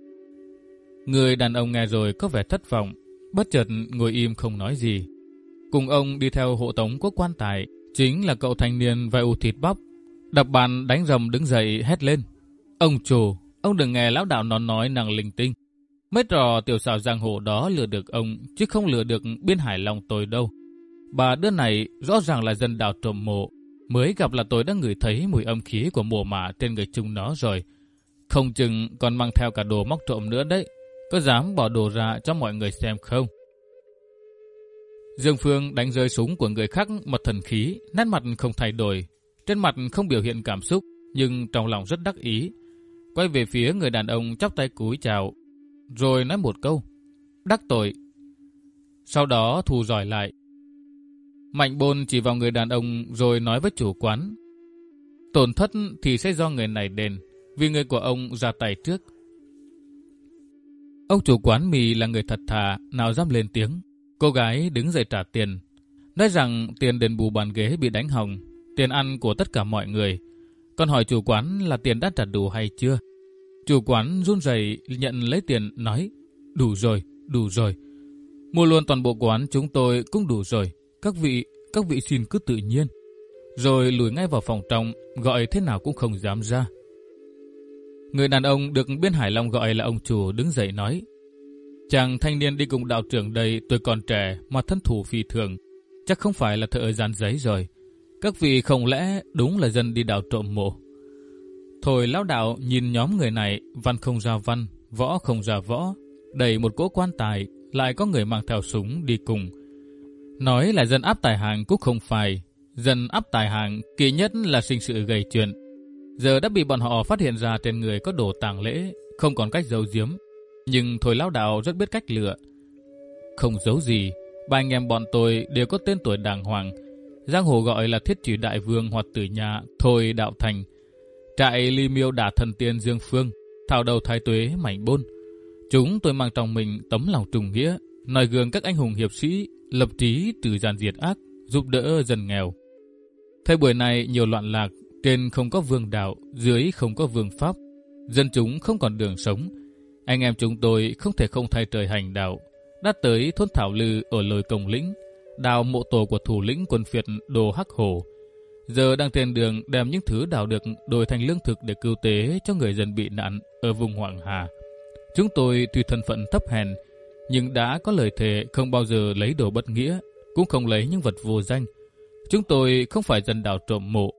[SPEAKER 1] Người đàn ông nghe rồi có vẻ thất vọng, bất chợt ngồi im không nói gì. Cùng ông đi theo hộ tống của quan tài chính là cậu thanh niên vai u thịt bắp, đập bàn đánh rầm đứng dậy hét lên: Ông chủ, ông đừng nghe lão đạo nó nói năng linh tinh. Mấy trò tiểu xảo giang hồ đó lừa được ông, chứ không lừa được Biên Hải Long tôi đâu. Bà đứa này rõ ràng là dân đào trộm mộ, mới gặp là tôi đã ngửi thấy mùi âm khí của mùa mả trên người chúng nó rồi. Không chừng còn mang theo cả đồ móc trộm nữa đấy. Có dám bỏ đồ ra cho mọi người xem không? Dương Phương đánh rơi súng của người khác một thần khí, nét mặt không thay đổi, trên mặt không biểu hiện cảm xúc, nhưng trong lòng rất đắc ý. Quay về phía người đàn ông chắp tay cúi chào, rồi nói một câu: Đắc tội. Sau đó thu giỏi lại. Mạnh Bôn chỉ vào người đàn ông rồi nói với chủ quán: Tổn thất thì sẽ do người này đền, vì người của ông ra tay trước. Ông chủ quán mì là người thật thà, nào dám lên tiếng. Cô gái đứng dậy trả tiền. nói rằng tiền đền bù bàn ghế bị đánh hỏng, tiền ăn của tất cả mọi người. Còn hỏi chủ quán là tiền đã trả đủ hay chưa. Chủ quán run rẩy nhận lấy tiền nói, đủ rồi, đủ rồi. Mua luôn toàn bộ quán chúng tôi cũng đủ rồi. Các vị, các vị xin cứ tự nhiên. Rồi lùi ngay vào phòng trong, gọi thế nào cũng không dám ra. Người đàn ông được Biên Hải Long gọi là ông chủ đứng dậy nói, chàng thanh niên đi cùng đạo trưởng đây tuổi còn trẻ mà thân thủ phi thường, chắc không phải là thợ dán giấy rồi. Các vị không lẽ đúng là dân đi đào trộm mộ? Thôi lão đạo nhìn nhóm người này, văn không ra văn, võ không ra võ, đẩy một cỗ quan tài, lại có người mang theo súng đi cùng. Nói là dân áp tài hàng cũng không phải, dân áp tài hàng kỳ nhất là sinh sự gây chuyện. Giờ đã bị bọn họ phát hiện ra trên người có đồ tàng lễ, không còn cách giấu giếm. Nhưng thôi lão đạo rất biết cách lựa. Không giấu gì, ba anh em bọn tôi đều có tên tuổi đàng hoàng. Giang hồ gọi là Thiết Chỉ Đại Vương hoặc Tử Nhà, Thôi Đạo Thành, trại Ly Miêu Đả Thần Tiên Dương Phương, Thảo Đầu Thái Tuế Mảnh Bôn. Chúng tôi mang trong mình tấm lòng trùng nghĩa, noi gương các anh hùng hiệp sĩ, lập trí trừ gian diệt ác, giúp đỡ dân nghèo. Thời buổi này nhiều loạn lạc, trên không có vương đạo, dưới không có vương pháp, dân chúng không còn đường sống. Anh em chúng tôi không thể không thay trời hành đạo, đã tới thôn Thảo Lư ở Lôi Công Lĩnh, đào mộ tổ của thủ lĩnh quân phiệt Đồ Hắc Hồ. Giờ đang trên đường đem những thứ đào được đổi thành lương thực để cứu tế cho người dân bị nạn ở vùng Hoàng Hà. Chúng tôi tuy thân phận thấp hèn, nhưng đã có lời thề không bao giờ lấy đồ bất nghĩa, cũng không lấy những vật vô danh. Chúng tôi không phải dân đào trộm mộ.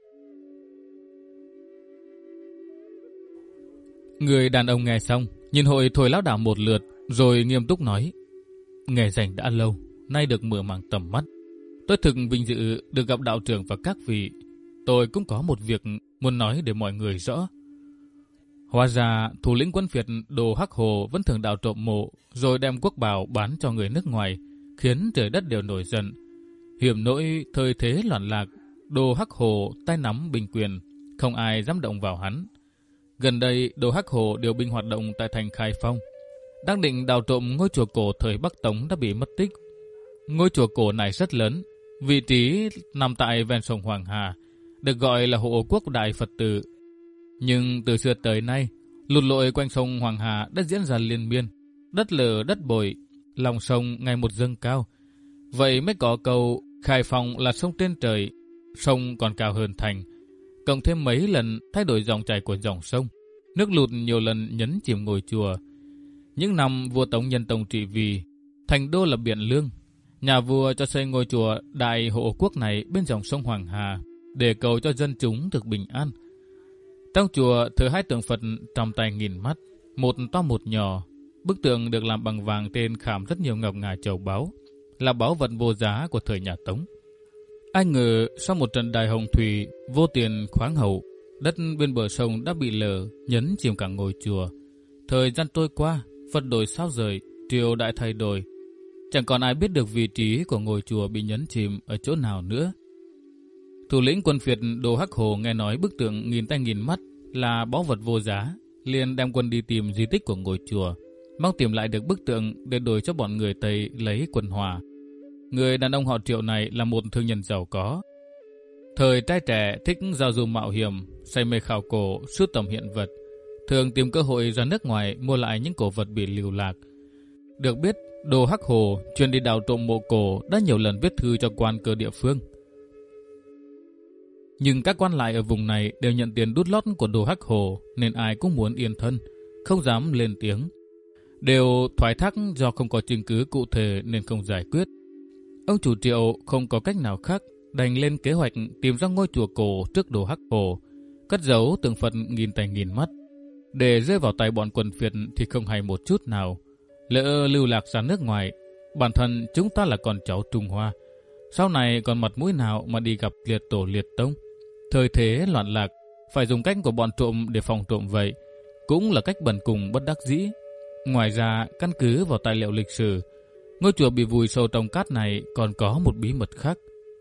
[SPEAKER 1] Người đàn ông nghe xong, nhìn hội Thôi lão đạo một lượt, rồi nghiêm túc nói, nghề rảnh đã lâu, nay được mở màng tầm mắt. Tôi thực vinh dự được gặp đạo trưởng và các vị. Tôi cũng có một việc muốn nói để mọi người rõ. Hóa ra, thủ lĩnh quân phiệt Đồ Hắc Hồ vẫn thường đào trộm mộ, rồi đem quốc bảo bán cho người nước ngoài, khiến trời đất đều nổi giận. Hiểm nỗi thời thế loạn lạc, Đồ Hắc Hồ tay nắm binh quyền, không ai dám động vào hắn. Gần đây, Đồ Hắc Hồ điều binh hoạt động tại thành Khai Phong. Đang định đào trộm ngôi chùa cổ thời Bắc Tống đã bị mất tích. Ngôi chùa cổ này rất lớn, vị trí nằm tại ven sông Hoàng Hà, được gọi là hộ quốc đại Phật tử. Nhưng từ xưa tới nay, lụt lội quanh sông Hoàng Hà đã diễn ra liên miên, đất lở đất bồi, lòng sông ngày một dâng cao. Vậy mới có câu Khai Phong là sông trên trời, sông còn cao hơn thành. Cộng thêm mấy lần thay đổi dòng chảy của dòng sông, nước lụt nhiều lần nhấn chìm ngôi chùa. Những năm vua Tống Nhân Tông trị vì, thành đô là Biện Lương. Nhà vua cho xây ngôi chùa đại hộ quốc này bên dòng sông Hoàng Hà để cầu cho dân chúng được bình an. Trong chùa thờ hai tượng Phật trong tay nghìn mắt, một to một nhỏ. Bức tượng được làm bằng vàng trên khảm rất nhiều ngọc ngà châu báu, là báu vật vô giá của thời nhà Tống. Ai ngờ sau một trận đại hồng thủy vô tiền khoáng hậu, đất bên bờ sông đã bị lở, nhấn chìm cả ngôi chùa. Thời gian trôi qua, Phật đổi sao rời, triều đại thay đổi. Chẳng còn ai biết được vị trí của ngôi chùa bị nhấn chìm ở chỗ nào nữa. Thủ lĩnh quân phiệt Đồ Hắc Hồ nghe nói bức tượng nghìn tay nghìn mắt là báu vật vô giá, liền đem quân đi tìm di tích của ngôi chùa, mong tìm lại được bức tượng để đổi cho bọn người Tây lấy quân hòa. Người đàn ông họ Triệu này là một thương nhân giàu có. Thời trai trẻ thích giao du mạo hiểm, say mê khảo cổ, sưu tầm hiện vật, thường tìm cơ hội ra nước ngoài mua lại những cổ vật bị lưu lạc. Được biết, Đồ Hắc Hồ chuyên đi đào trộm mộ cổ đã nhiều lần viết thư cho quan cơ địa phương. Nhưng các quan lại ở vùng này đều nhận tiền đút lót của Đồ Hắc Hồ, nên ai cũng muốn yên thân, không dám lên tiếng. Đều thoái thác do không có chứng cứ cụ thể nên không giải quyết. Ông chủ Triệu không có cách nào khác, đành lên kế hoạch tìm ra ngôi chùa cổ trước Đồ Hắc Hồ, cất giấu tượng Phật nghìn tay nghìn mắt. Để rơi vào tay bọn quần phiệt thì không hay một chút nào. Lỡ lưu lạc ra nước ngoài, bản thân chúng ta là con cháu Trung Hoa, sau này còn mặt mũi nào mà đi gặp liệt tổ liệt tông. Thời thế loạn lạc, phải dùng cách của bọn trộm để phòng trộm vậy, cũng là cách bần cùng bất đắc dĩ. Ngoài ra, căn cứ vào tài liệu lịch sử, ngôi chùa bị vùi sâu trong cát này còn có một bí mật khác.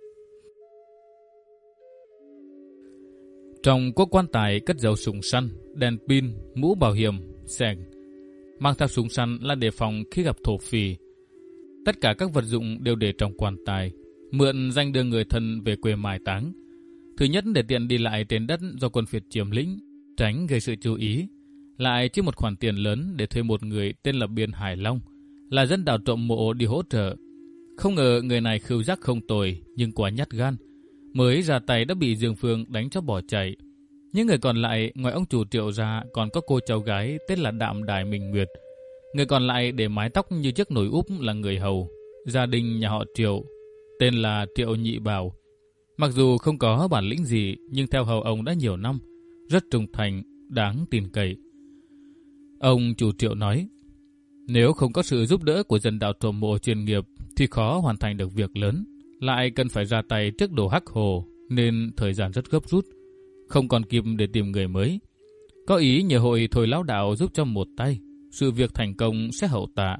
[SPEAKER 1] Trong cỗ quan tài cất giấu súng săn, đèn pin, mũ bảo hiểm, xẻng. Mang theo súng săn là đề phòng khi gặp thổ phỉ. Tất cả các vật dụng đều để trong quan tài. mượn danh đưa người thân về quê mai táng. Thứ nhất để tiện đi lại trên đất do quân Việt chiếm lĩnh, tránh gây sự chú ý. Lại chi một khoản tiền lớn để thuê một người tên là Biên Hải Long, là dân đào trộm mộ đi hỗ trợ. Không ngờ người này khứu giác không tồi nhưng quá nhát gan, mới ra tay đã bị Dương Phương đánh cho bỏ chạy. Những người còn lại ngoài ông chủ Triệu ra còn có cô cháu gái tên là Đạm Đài Minh Nguyệt. Người còn lại để mái tóc như chiếc nồi úp là người hầu, gia đình nhà họ Triệu, tên là Triệu Nhị Bảo. Mặc dù không có bản lĩnh gì nhưng theo hầu ông đã nhiều năm, rất trung thành, đáng tin cậy. Ông chủ Triệu nói, nếu không có sự giúp đỡ của dân đào trộm mộ chuyên nghiệp thì khó hoàn thành được việc lớn, lại cần phải ra tay trước Đồ Hắc Hồ nên thời gian rất gấp rút, không còn kịp để tìm người mới. Có ý nhờ hội Thôi Lão Đạo giúp cho một tay, sự việc thành công sẽ hậu tạ.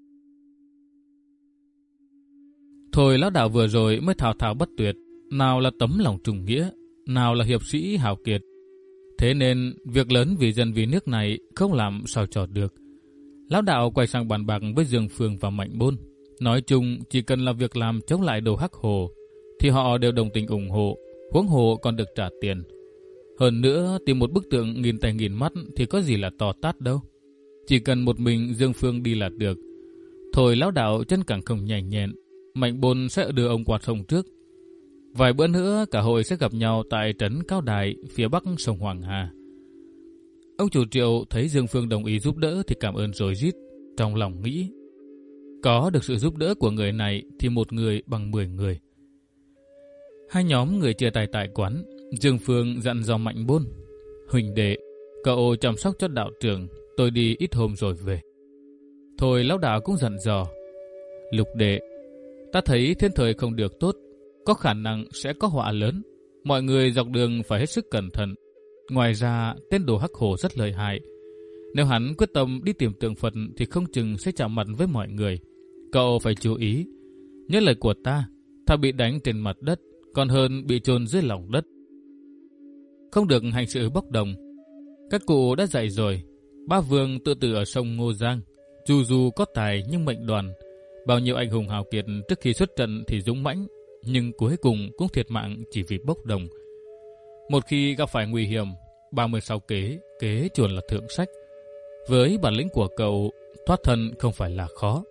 [SPEAKER 1] Thôi Lão Đạo vừa rồi mới thao thao bất tuyệt, nào là tấm lòng trùng nghĩa, nào là hiệp sĩ hào kiệt. Thế nên việc lớn vì dân vì nước này không làm sao trò được. Lão Đạo quay sang bàn bạc với Dương Phương và Mạnh Bôn. Nói chung chỉ cần là việc làm chống lại Đồ Hắc Hồ thì họ đều đồng tình ủng hộ, huống hồ còn được trả tiền. Hơn nữa tìm một bức tượng nghìn tay nghìn mắt thì có gì là to tát đâu. Chỉ cần một mình Dương Phương đi là được. Thôi Lão Đạo chân càng không nhanh nhẹn, Mạnh Bôn sẽ đưa ông qua sông trước. Vài bữa nữa cả hội sẽ gặp nhau tại trấn Cao Đài phía bắc sông Hoàng Hà. Ông chủ Triệu thấy Dương Phương đồng ý giúp đỡ thì cảm ơn rối rít, trong lòng nghĩ có được sự giúp đỡ của người này thì một người bằng mười người. Hai nhóm người chia tay tại quán. Dương Phương dặn dò Mạnh Bôn, huỳnh đệ, cậu chăm sóc cho đạo trưởng, tôi đi ít hôm rồi về. Thôi Lão Đạo cũng dặn dò, Lục đệ, ta thấy thiên thời không được tốt, có khả năng sẽ có họa lớn, mọi người dọc đường phải hết sức cẩn thận. Ngoài ra tên Đồ Hắc Hồ rất lợi hại, nếu hắn quyết tâm đi tìm tượng Phật thì không chừng sẽ chạm mặt với mọi người. Cậu phải chú ý, nhớ lời của ta, ta bị đánh trên mặt đất còn hơn bị chôn dưới lòng đất. Không được hành sự bốc đồng. Các cụ đã dạy rồi, ba vương tự tử ở sông Ngô Giang, dù dù có tài nhưng mệnh đoàn. Bao nhiêu anh hùng hào kiệt trước khi xuất trận thì dũng mãnh, nhưng cuối cùng cũng thiệt mạng chỉ vì bốc đồng. Một khi gặp phải nguy hiểm, ba mươi sáu kế, kế chuồn là thượng sách. Với bản lĩnh của cậu, thoát thân không phải là khó.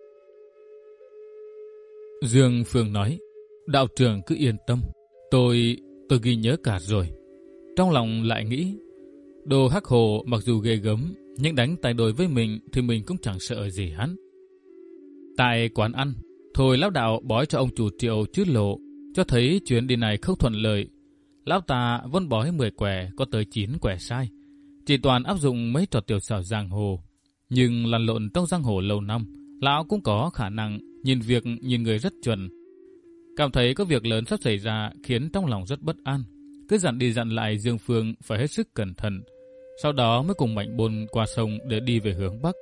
[SPEAKER 1] Dương Phương nói, đạo trưởng cứ yên tâm, tôi, tôi ghi nhớ cả rồi. Trong lòng lại nghĩ, Đồ Hắc Hồ mặc dù ghê gớm, nhưng đánh tay đôi với mình thì mình cũng chẳng sợ gì hắn. Tại quán ăn, Thôi Lão Đạo bói cho ông chủ Triệu chứ lộ, cho thấy chuyến đi này không thuận lợi. Lão ta vốn bói mười quẻ, có tới chín quẻ sai. Chỉ toàn áp dụng mấy trò tiểu xảo giang hồ. Nhưng lăn lộn trong giang hồ lâu năm, lão cũng có khả năng nhìn việc nhìn người rất chuẩn. Cảm thấy có việc lớn sắp xảy ra khiến trong lòng rất bất an. Cứ dặn đi dặn lại Dương Phương phải hết sức cẩn thận. Sau đó mới cùng Mạnh Bôn qua sông để đi về hướng Bắc.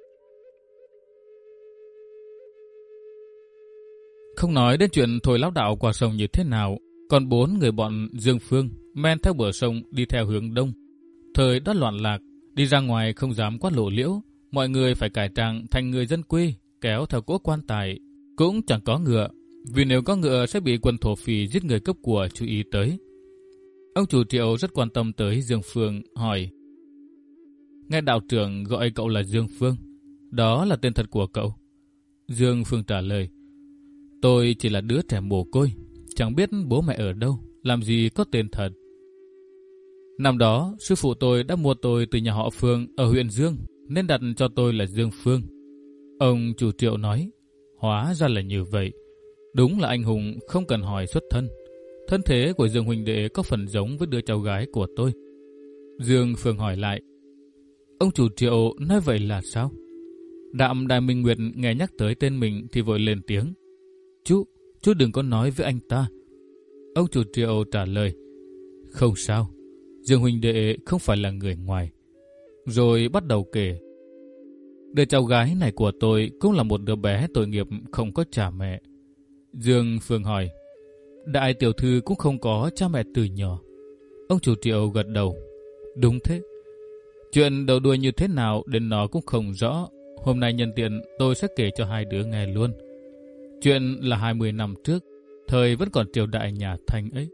[SPEAKER 1] Không nói đến chuyện Thôi Lão Đạo qua sông như thế nào, còn bốn người bọn Dương Phương men theo bờ sông đi theo hướng đông. Thời đó loạn lạc, đi ra ngoài không dám quát lộ liễu, mọi người phải cải trang thành người dân quê, kéo theo cỗ quan tài, cũng chẳng có ngựa, vì nếu có ngựa sẽ bị quân thổ phỉ giết người cướp của chú ý tới. Ông chủ Triệu rất quan tâm tới Dương Phương, hỏi, nghe đạo trưởng gọi cậu là Dương Phương, đó là tên thật của cậu? Dương Phương trả lời, tôi chỉ là đứa trẻ mồ côi, chẳng biết bố mẹ ở đâu, làm gì có tên thật. Năm đó, sư phụ tôi đã mua tôi từ nhà họ Phương ở huyện Dương, nên đặt cho tôi là Dương Phương. Ông chủ Triệu nói, hóa ra là như vậy. Đúng là anh hùng không cần hỏi xuất thân. Thân thế của Dương huynh đệ có phần giống với đứa cháu gái của tôi. Dương Phương hỏi lại, ông chủ Triệu nói vậy là sao? Đạm Đài Minh Nguyệt nghe nhắc tới tên mình thì vội lên tiếng, Chú, chú đừng có nói với anh ta. Ông chủ Triệu trả lời, không sao, Dương huynh đệ không phải là người ngoài. Rồi bắt đầu kể, đứa cháu gái này của tôi cũng là một đứa bé tội nghiệp không có cha mẹ. Dương Phương hỏi, đại tiểu thư cũng không có cha mẹ từ nhỏ. Ông chủ Triệu gật đầu, đúng thế. Chuyện đầu đuôi như thế nào đến nó cũng không rõ. Hôm nay nhân tiện tôi sẽ kể cho hai đứa nghe luôn. Chuyện là hai mươi năm trước, thời vẫn còn triều đại nhà Thanh ấy.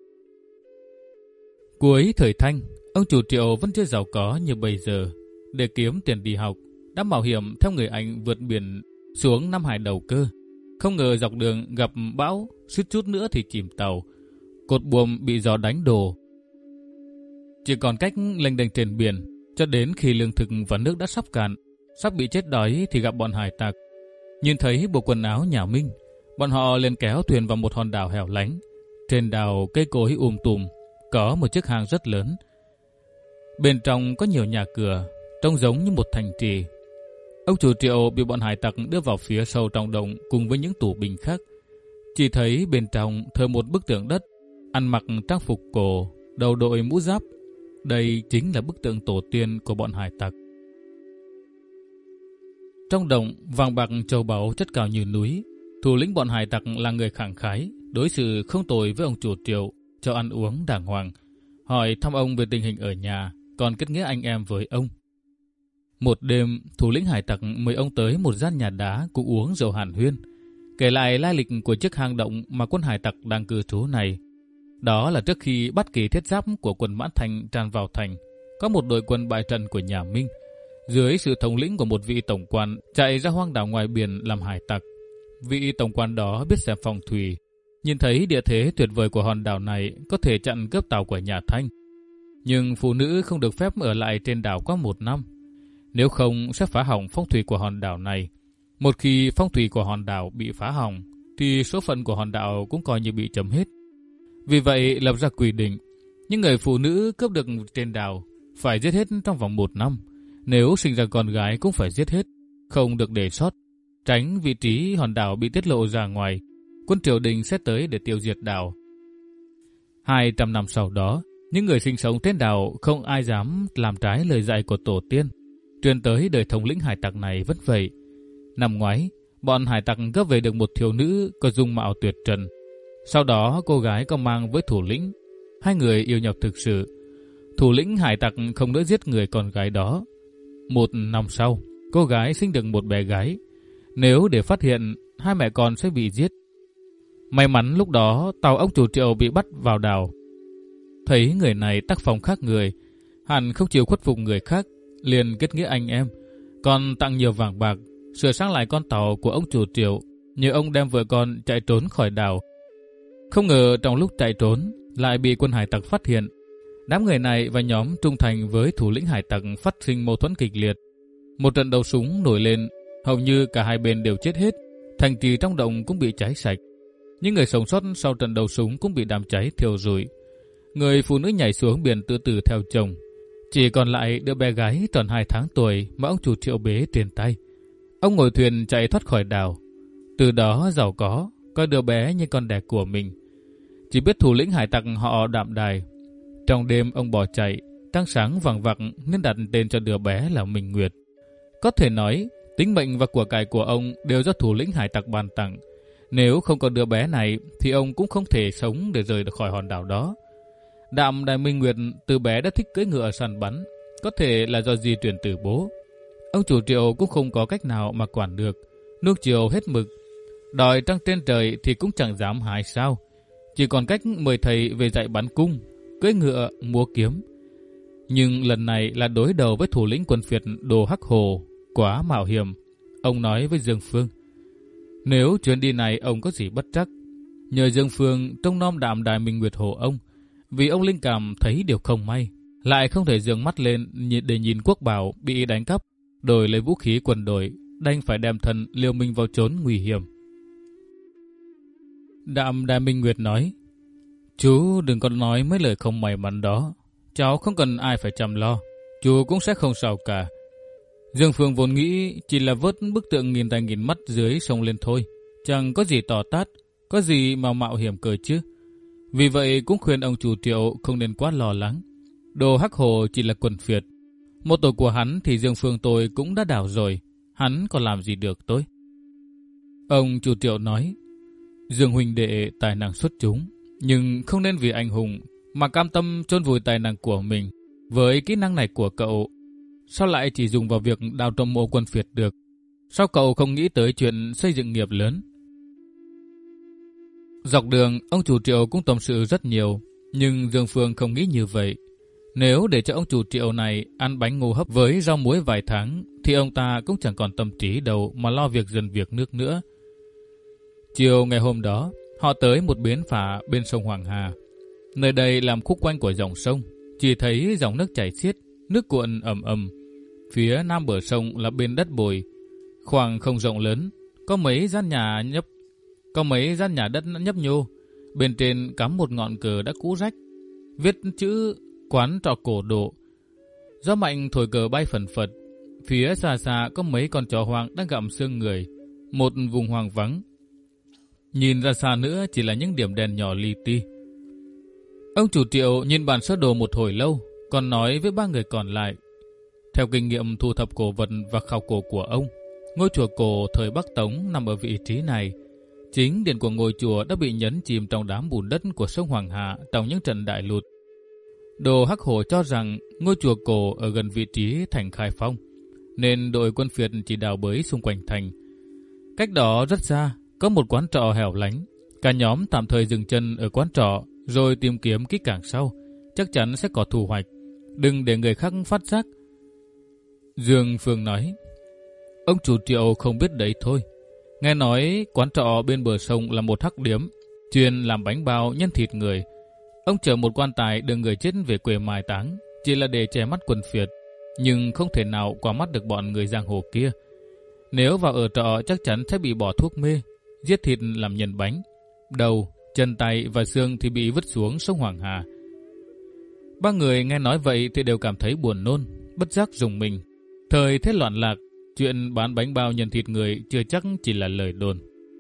[SPEAKER 1] Cuối thời Thanh, ông chủ Triệu vẫn chưa giàu có như bây giờ. Để kiếm tiền đi học, đã mạo hiểm theo người Anh vượt biển xuống Nam Hải đầu cơ. Không ngờ dọc đường gặp bão, suýt chút nữa thì chìm tàu. Cột buồm bị gió đánh đổ. Chỉ còn cách lênh đênh trên biển, cho đến khi lương thực và nước đã sắp cạn, sắp bị chết đói thì gặp bọn hải tặc. Nhìn thấy bộ quần áo nhà Minh, bọn họ liền kéo thuyền vào một hòn đảo hẻo lánh. Trên đảo cây cối um tùm, có một chiếc hang rất lớn. Bên trong có nhiều nhà cửa, trông giống như một thành trì. Ông chủ Triệu bị bọn hải tặc đưa vào phía sâu trong động cùng với những tù binh khác. Chỉ thấy bên trong thờ một bức tượng đất, ăn mặc trang phục cổ, đầu đội mũ giáp. Đây chính là bức tượng tổ tiên của bọn hải tặc. Trong động, vàng bạc châu báu chất cao như núi. Thủ lĩnh bọn hải tặc là người khẳng khái, đối xử không tồi với ông chủ Triệu, cho ăn uống đàng hoàng, hỏi thăm ông về tình hình ở nhà, còn kết nghĩa anh em với ông. Một đêm, thủ lĩnh hải tặc mời ông tới một gian nhà đá cùng uống rượu hàn huyên, kể lại lai lịch của chiếc hang động mà quân hải tặc đang cư trú này. Đó là trước khi bắt kỳ thiết giáp của quân Mãn Thành tràn vào thành, có một đội quân bại trận của nhà Minh, dưới sự thống lĩnh của một vị tổng quan chạy ra hoang đảo ngoài biển làm hải tặc. Vị tổng quan đó biết xem phong thủy, nhìn thấy địa thế tuyệt vời của hòn đảo này có thể chặn cướp tàu của nhà Thanh. Nhưng phụ nữ không được phép ở lại trên đảo quá một năm, nếu không sẽ phá hỏng phong thủy của hòn đảo này. Một khi phong thủy của hòn đảo bị phá hỏng, thì số phận của hòn đảo cũng coi như bị chấm hết. Vì vậy lập ra quy định, những người phụ nữ cướp được trên đảo phải giết hết trong vòng một năm. Nếu sinh ra con gái cũng phải giết hết, không được để sót, tránh vị trí hòn đảo bị tiết lộ ra ngoài. Quân triều đình sẽ tới để tiêu diệt đảo. Hai trăm năm sau đó, những người sinh sống trên đảo không ai dám làm trái lời dạy của tổ tiên. Truyền tới đời thống lĩnh hải tặc này vẫn vậy. Năm ngoái, bọn hải tặc cướp về được một thiếu nữ có dung mạo tuyệt trần. Sau đó cô gái có mang với thủ lĩnh. Hai người yêu nhau thực sự. Thủ lĩnh hải tặc không nỡ giết người con gái đó. Một năm sau, cô gái sinh được một bé gái. Nếu để phát hiện, hai mẹ con sẽ bị giết. May mắn lúc đó tàu ông chủ Triệu bị bắt vào đảo. Thấy người này tác phong khác người, hẳn không chịu khuất phục người khác, liền kết nghĩa anh em, còn tặng nhiều vàng bạc, sửa sang lại con tàu của ông chủ Triệu, nhờ ông đem vợ con chạy trốn khỏi đảo. Không ngờ trong lúc chạy trốn lại bị quân hải tặc phát hiện. Đám người này và nhóm trung thành với thủ lĩnh hải tặc phát sinh mâu thuẫn kịch liệt. Một trận đấu súng nổi lên, hầu như cả hai bên đều chết hết. Thành trì trong động cũng bị cháy sạch. Những người sống sót sau trận đấu súng cũng bị đám cháy thiêu rụi. Người phụ nữ nhảy xuống biển tự tử theo chồng. Chỉ còn lại đứa bé gái tròn hai tháng tuổi mà ông chủ Triệu bế trên tay. Ông ngồi thuyền chạy thoát khỏi đảo. Từ đó giàu có, coi đứa bé như con đẻ của mình. Chỉ biết thủ lĩnh hải tặc họ Đạm Đài. Trong đêm ông bỏ chạy, trăng sáng vàng vặc nên đặt tên cho đứa bé là Minh Nguyệt. Có thể nói, tính mệnh và của cải của ông đều do thủ lĩnh hải tặc ban tặng. Nếu không có đứa bé này thì ông cũng không thể sống để rời khỏi hòn đảo đó. Đạm Đài Minh Nguyệt từ bé đã thích cưỡi ngựa săn bắn, có thể là do di truyền từ bố. Ông chủ Triệu cũng không có cách nào mà quản được, nuông chiều hết mực. Đòi trăng trên trời thì cũng chẳng dám hại sao. Chỉ còn cách mời thầy về dạy bắn cung, cưỡi ngựa, múa kiếm. Nhưng lần này là đối đầu với thủ lĩnh quân phiệt Đồ Hắc Hồ, quá mạo hiểm. Ông nói với Dương Phương, nếu chuyến đi này ông có gì bất trắc, nhờ Dương Phương trông nom Đạm Đài Minh Nguyệt hộ ông. Vì ông linh cảm thấy điều không may, lại không thể dường mắt lên để nhìn quốc bảo bị đánh cắp, đổi lấy vũ khí quân đội, đành phải đem thân liều mình vào chốn nguy hiểm. Đạm Đài Minh Nguyệt nói, chú đừng có nói mấy lời không may mắn đó, cháu không cần ai phải chăm lo, chú cũng sẽ không sao cả. Dương Phương vốn nghĩ chỉ là vớt bức tượng nghìn tay nghìn mắt dưới sông lên thôi, chẳng có gì tỏ tát, có gì mà mạo hiểm cờ chứ. Vì vậy cũng khuyên ông chủ Triệu không nên quá lo lắng. Đồ Hắc Hồ chỉ là quần phiệt. Một tội của hắn thì Dương Phương tôi cũng đã đảo rồi. Hắn còn làm gì được tôi? Ông chủ Triệu nói, Dương huynh đệ tài năng xuất chúng, nhưng không nên vì anh hùng mà cam tâm chôn vùi tài năng của mình. Với kỹ năng này của cậu, sao lại chỉ dùng vào việc đào trộm mộ quân phiệt được? Sao cậu không nghĩ tới chuyện xây dựng nghiệp lớn? Dọc đường, ông chủ Triệu cũng tâm sự rất nhiều, nhưng Dương Phương không nghĩ như vậy. Nếu để cho ông chủ Triệu này ăn bánh ngô hấp với rau muối vài tháng, thì ông ta cũng chẳng còn tâm trí đâu mà lo việc dần việc nước nữa. Chiều ngày hôm đó, họ tới một bến phà bên sông Hoàng Hà. Nơi đây làm khúc quanh của dòng sông, chỉ thấy dòng nước chảy xiết, nước cuộn ầm ầm. Phía nam bờ sông là bên đất bồi, khoảng không rộng lớn, có mấy gian nhà nhấp, có mấy gian nhà đất nhấp nhô. Bên trên cắm một ngọn cờ đã cũ rách, viết chữ quán trọ cổ độ. Gió mạnh thổi cờ bay phần phật. Phía xa xa có mấy con chó hoang đang gặm xương người, một vùng hoang vắng. Nhìn ra xa nữa chỉ là những điểm đèn nhỏ li ti. Ông chủ Triệu nhìn bản sơ đồ một hồi lâu, còn nói với ba người còn lại. Theo kinh nghiệm thu thập cổ vật và khảo cổ của ông, ngôi chùa cổ thời Bắc Tống nằm ở vị trí này. Chính điện của ngôi chùa đã bị nhấn chìm trong đám bùn đất của sông Hoàng Hà trong những trận đại lụt. Đồ Hắc Hổ cho rằng ngôi chùa cổ ở gần vị trí thành Khai Phong, nên đội quân phiệt chỉ đào bới xung quanh thành. Cách đó rất xa, có một quán trọ hẻo lánh. Cả nhóm tạm thời dừng chân ở quán trọ, rồi tìm kiếm kỹ càng sau. Chắc chắn sẽ có thu hoạch. Đừng để người khác phát giác. Dương Phương nói, ông chủ Triệu không biết đấy thôi. Nghe nói quán trọ bên bờ sông là một hắc điếm, chuyên làm bánh bao nhân thịt người. Ông chở một quan tài đưa người chết về quê mai táng, chỉ là để che mắt quân phiệt, nhưng không thể nào qua mắt được bọn người giang hồ kia. Nếu vào ở trọ chắc chắn sẽ bị bỏ thuốc mê, giết thịt làm nhân bánh. Đầu, chân tay và xương thì bị vứt xuống sông Hoàng Hà. Ba người nghe nói vậy thì đều cảm thấy buồn nôn, bất giác rùng mình. Thời thế loạn lạc, chuyện bán bánh bao nhân thịt người chưa chắc chỉ là lời đồn.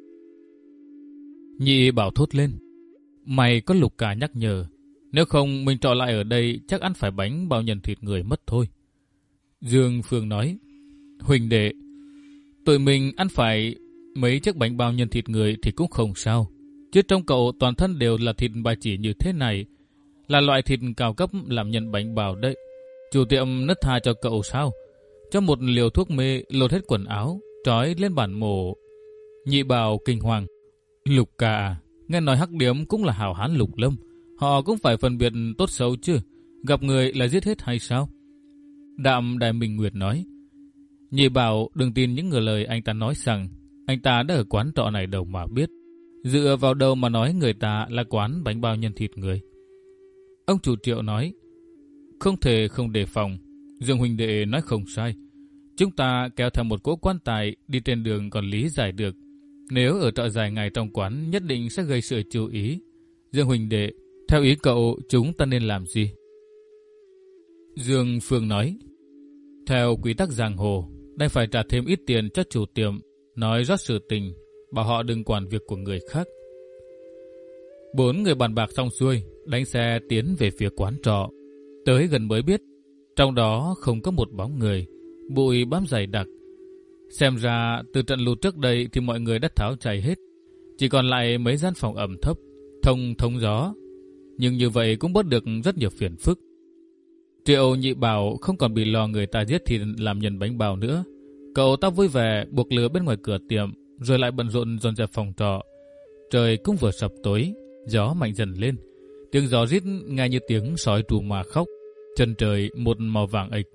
[SPEAKER 1] Nhị Bảo thốt lên, mày có Lục Ca nhắc nhở, nếu không mình trọ lại ở đây chắc ăn phải bánh bao nhân thịt người mất thôi. Dương Phương nói, huynh đệ, tụi mình ăn phải mấy chiếc bánh bao nhân thịt người thì cũng không sao, chứ trong cậu toàn thân đều là thịt ba chỉ như thế này, là loại thịt cao cấp làm nhân bánh bao đấy. Chủ tiệm nứt tha cho cậu sao? Cho một liều thuốc mê lột hết quần áo, trói lên bàn mổ. Nhị Bảo kinh hoàng, Lục Ca, nghe nói hắc điếm cũng là hảo hán lục lâm, họ cũng phải phân biệt tốt xấu chứ, gặp người là giết hết hay sao? Đạm Đại Minh Nguyệt nói, Nhị Bảo đừng tin những người lời anh ta nói rằng anh ta đã ở quán trọ này đâu mà biết, dựa vào đâu mà nói người ta là quán bánh bao nhân thịt người. Ông chủ Triệu nói, không thể không đề phòng. Dương huynh đệ nói không sai, chúng ta kéo theo một cỗ quan tài đi trên đường còn lý giải được, nếu ở trọ dài ngày trong quán nhất định sẽ gây sự chú ý. Dương huynh đệ, theo ý cậu chúng ta nên làm gì? Dương Phương nói, theo quy tắc giang hồ, đành phải trả thêm ít tiền cho chủ tiệm, nói rót sự tình, bảo họ đừng quản việc của người khác. Bốn người bàn bạc xong xuôi, đánh xe tiến về phía quán trọ. Tới gần mới biết, trong đó không có một bóng người, bụi bám dày đặc. Xem ra từ trận lụt trước đây thì mọi người đã tháo chạy hết, chỉ còn lại mấy gian phòng ẩm thấp, thông thông gió. Nhưng như vậy cũng bớt được rất nhiều phiền phức. Triệu Nhị Bảo không còn bị lo người ta giết thịt làm nhân bánh bao nữa. Cậu ta vui vẻ buộc lửa bên ngoài cửa tiệm, rồi lại bận rộn dọn dẹp phòng trọ. Trời cũng vừa sập tối, gió mạnh dần lên, tiếng gió rít nghe như tiếng sói trù mà khóc. Chân trời một màu vàng ịch.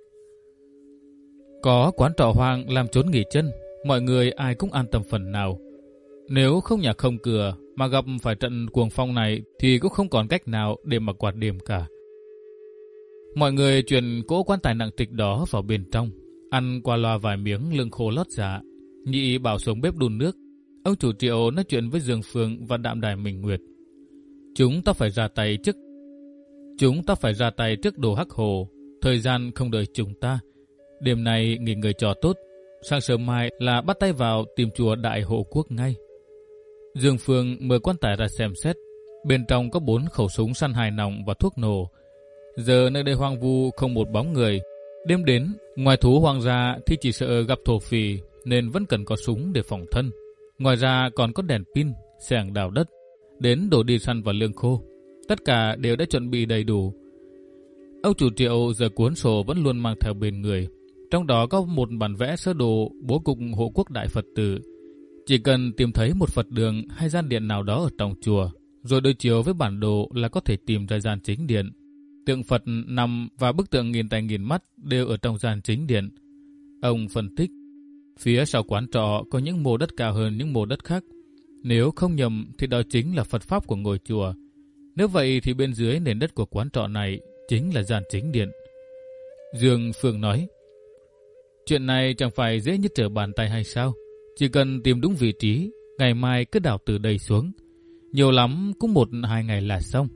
[SPEAKER 1] Có quán trọ hoang làm trốn nghỉ chân, mọi người ai cũng an tâm phần nào. Nếu không nhà không cửa mà gặp phải trận cuồng phong này thì cũng không còn cách nào để mà quạt đêm cả. Mọi người chuyển cỗ quan tài nặng trịch đó vào bên trong, ăn qua loa vài miếng lương khô lót dạ. Nhị Bảo xuống bếp đun nước. Ông chủ Triệu nói chuyện với Dương Phương và Đạm Đài Minh Nguyệt. Chúng ta phải ra tay trước Chúng ta phải ra tay trước đồ Hắc Hồ, thời gian không đợi chúng ta. Đêm nay nghỉ ngơi cho tốt, sáng sớm mai là bắt tay vào tìm chùa Đại Hộ Quốc ngay. Dương Phương mở quan tài ra xem xét, bên trong có bốn khẩu súng săn hài nòng và thuốc nổ. Giờ nơi đây hoang vu không một bóng người. Đêm đến, ngoài thú hoang ra thì chỉ sợ gặp thổ phỉ nên vẫn cần có súng để phòng thân. Ngoài ra còn có đèn pin, xẻng đào đất, đến đổ đi săn và lương khô. Tất cả đều đã chuẩn bị đầy đủ. Ông chủ Triệu giờ cuốn sổ vẫn luôn mang theo bên người. Trong đó có một bản vẽ sơ đồ bố cục hộ quốc đại Phật tử. Chỉ cần tìm thấy một Phật đường hay gian điện nào đó ở trong chùa, rồi đối chiếu với bản đồ là có thể tìm ra gian chính điện. Tượng Phật nằm và bức tượng nghìn tay nghìn mắt đều ở trong gian chính điện. Ông phân tích, phía sau quán trọ có những mô đất cao hơn những mô đất khác. Nếu không nhầm thì đó chính là Phật Pháp của ngôi chùa. Nếu vậy thì bên dưới nền đất của quán trọ này chính là gian chính điện. Dương Phương nói, chuyện này chẳng phải dễ như trở bàn tay hay sao? Chỉ cần tìm đúng vị trí, ngày mai cứ đào từ đây xuống. Nhiều lắm cũng một hai ngày là xong.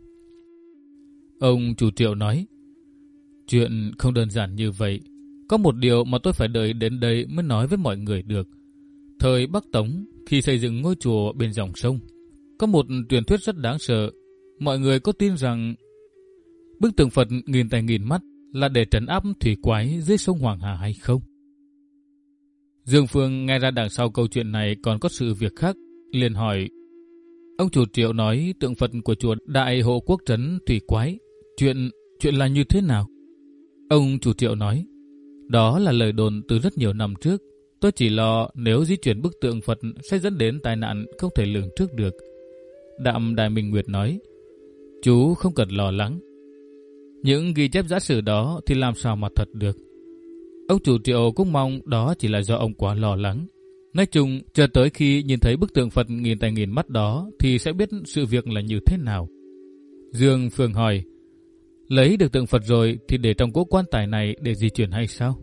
[SPEAKER 1] Ông chủ Triệu nói, chuyện không đơn giản như vậy. Có một điều mà tôi phải đợi đến đây mới nói với mọi người được. Thời Bắc Tống, khi xây dựng ngôi chùa bên dòng sông, có một truyền thuyết rất đáng sợ. Mọi người có tin rằng bức tượng Phật nghìn tay nghìn mắt là để trấn áp thủy quái dưới sông Hoàng Hà hay không? Dương Phương nghe ra đằng sau câu chuyện này còn có sự việc khác, liền hỏi. Ông chủ Triệu nói tượng Phật của chùa Đại Hộ Quốc trấn thủy quái. Chuyện, chuyện là như thế nào? Ông chủ Triệu nói, đó là lời đồn từ rất nhiều năm trước. Tôi chỉ lo nếu di chuyển bức tượng Phật sẽ dẫn đến tai nạn không thể lường trước được. Đạm Đài Minh Nguyệt nói, chú không cần lo lắng. Những ghi chép giả sử đó thì làm sao mà thật được. Ông chủ Triệu cũng mong đó chỉ là do ông quá lo lắng. Nói chung, chờ tới khi nhìn thấy bức tượng Phật nghìn tay nghìn mắt đó thì sẽ biết sự việc là như thế nào. Dương Phương hỏi, lấy được tượng Phật rồi thì để trong cỗ quan tài này để di chuyển hay sao?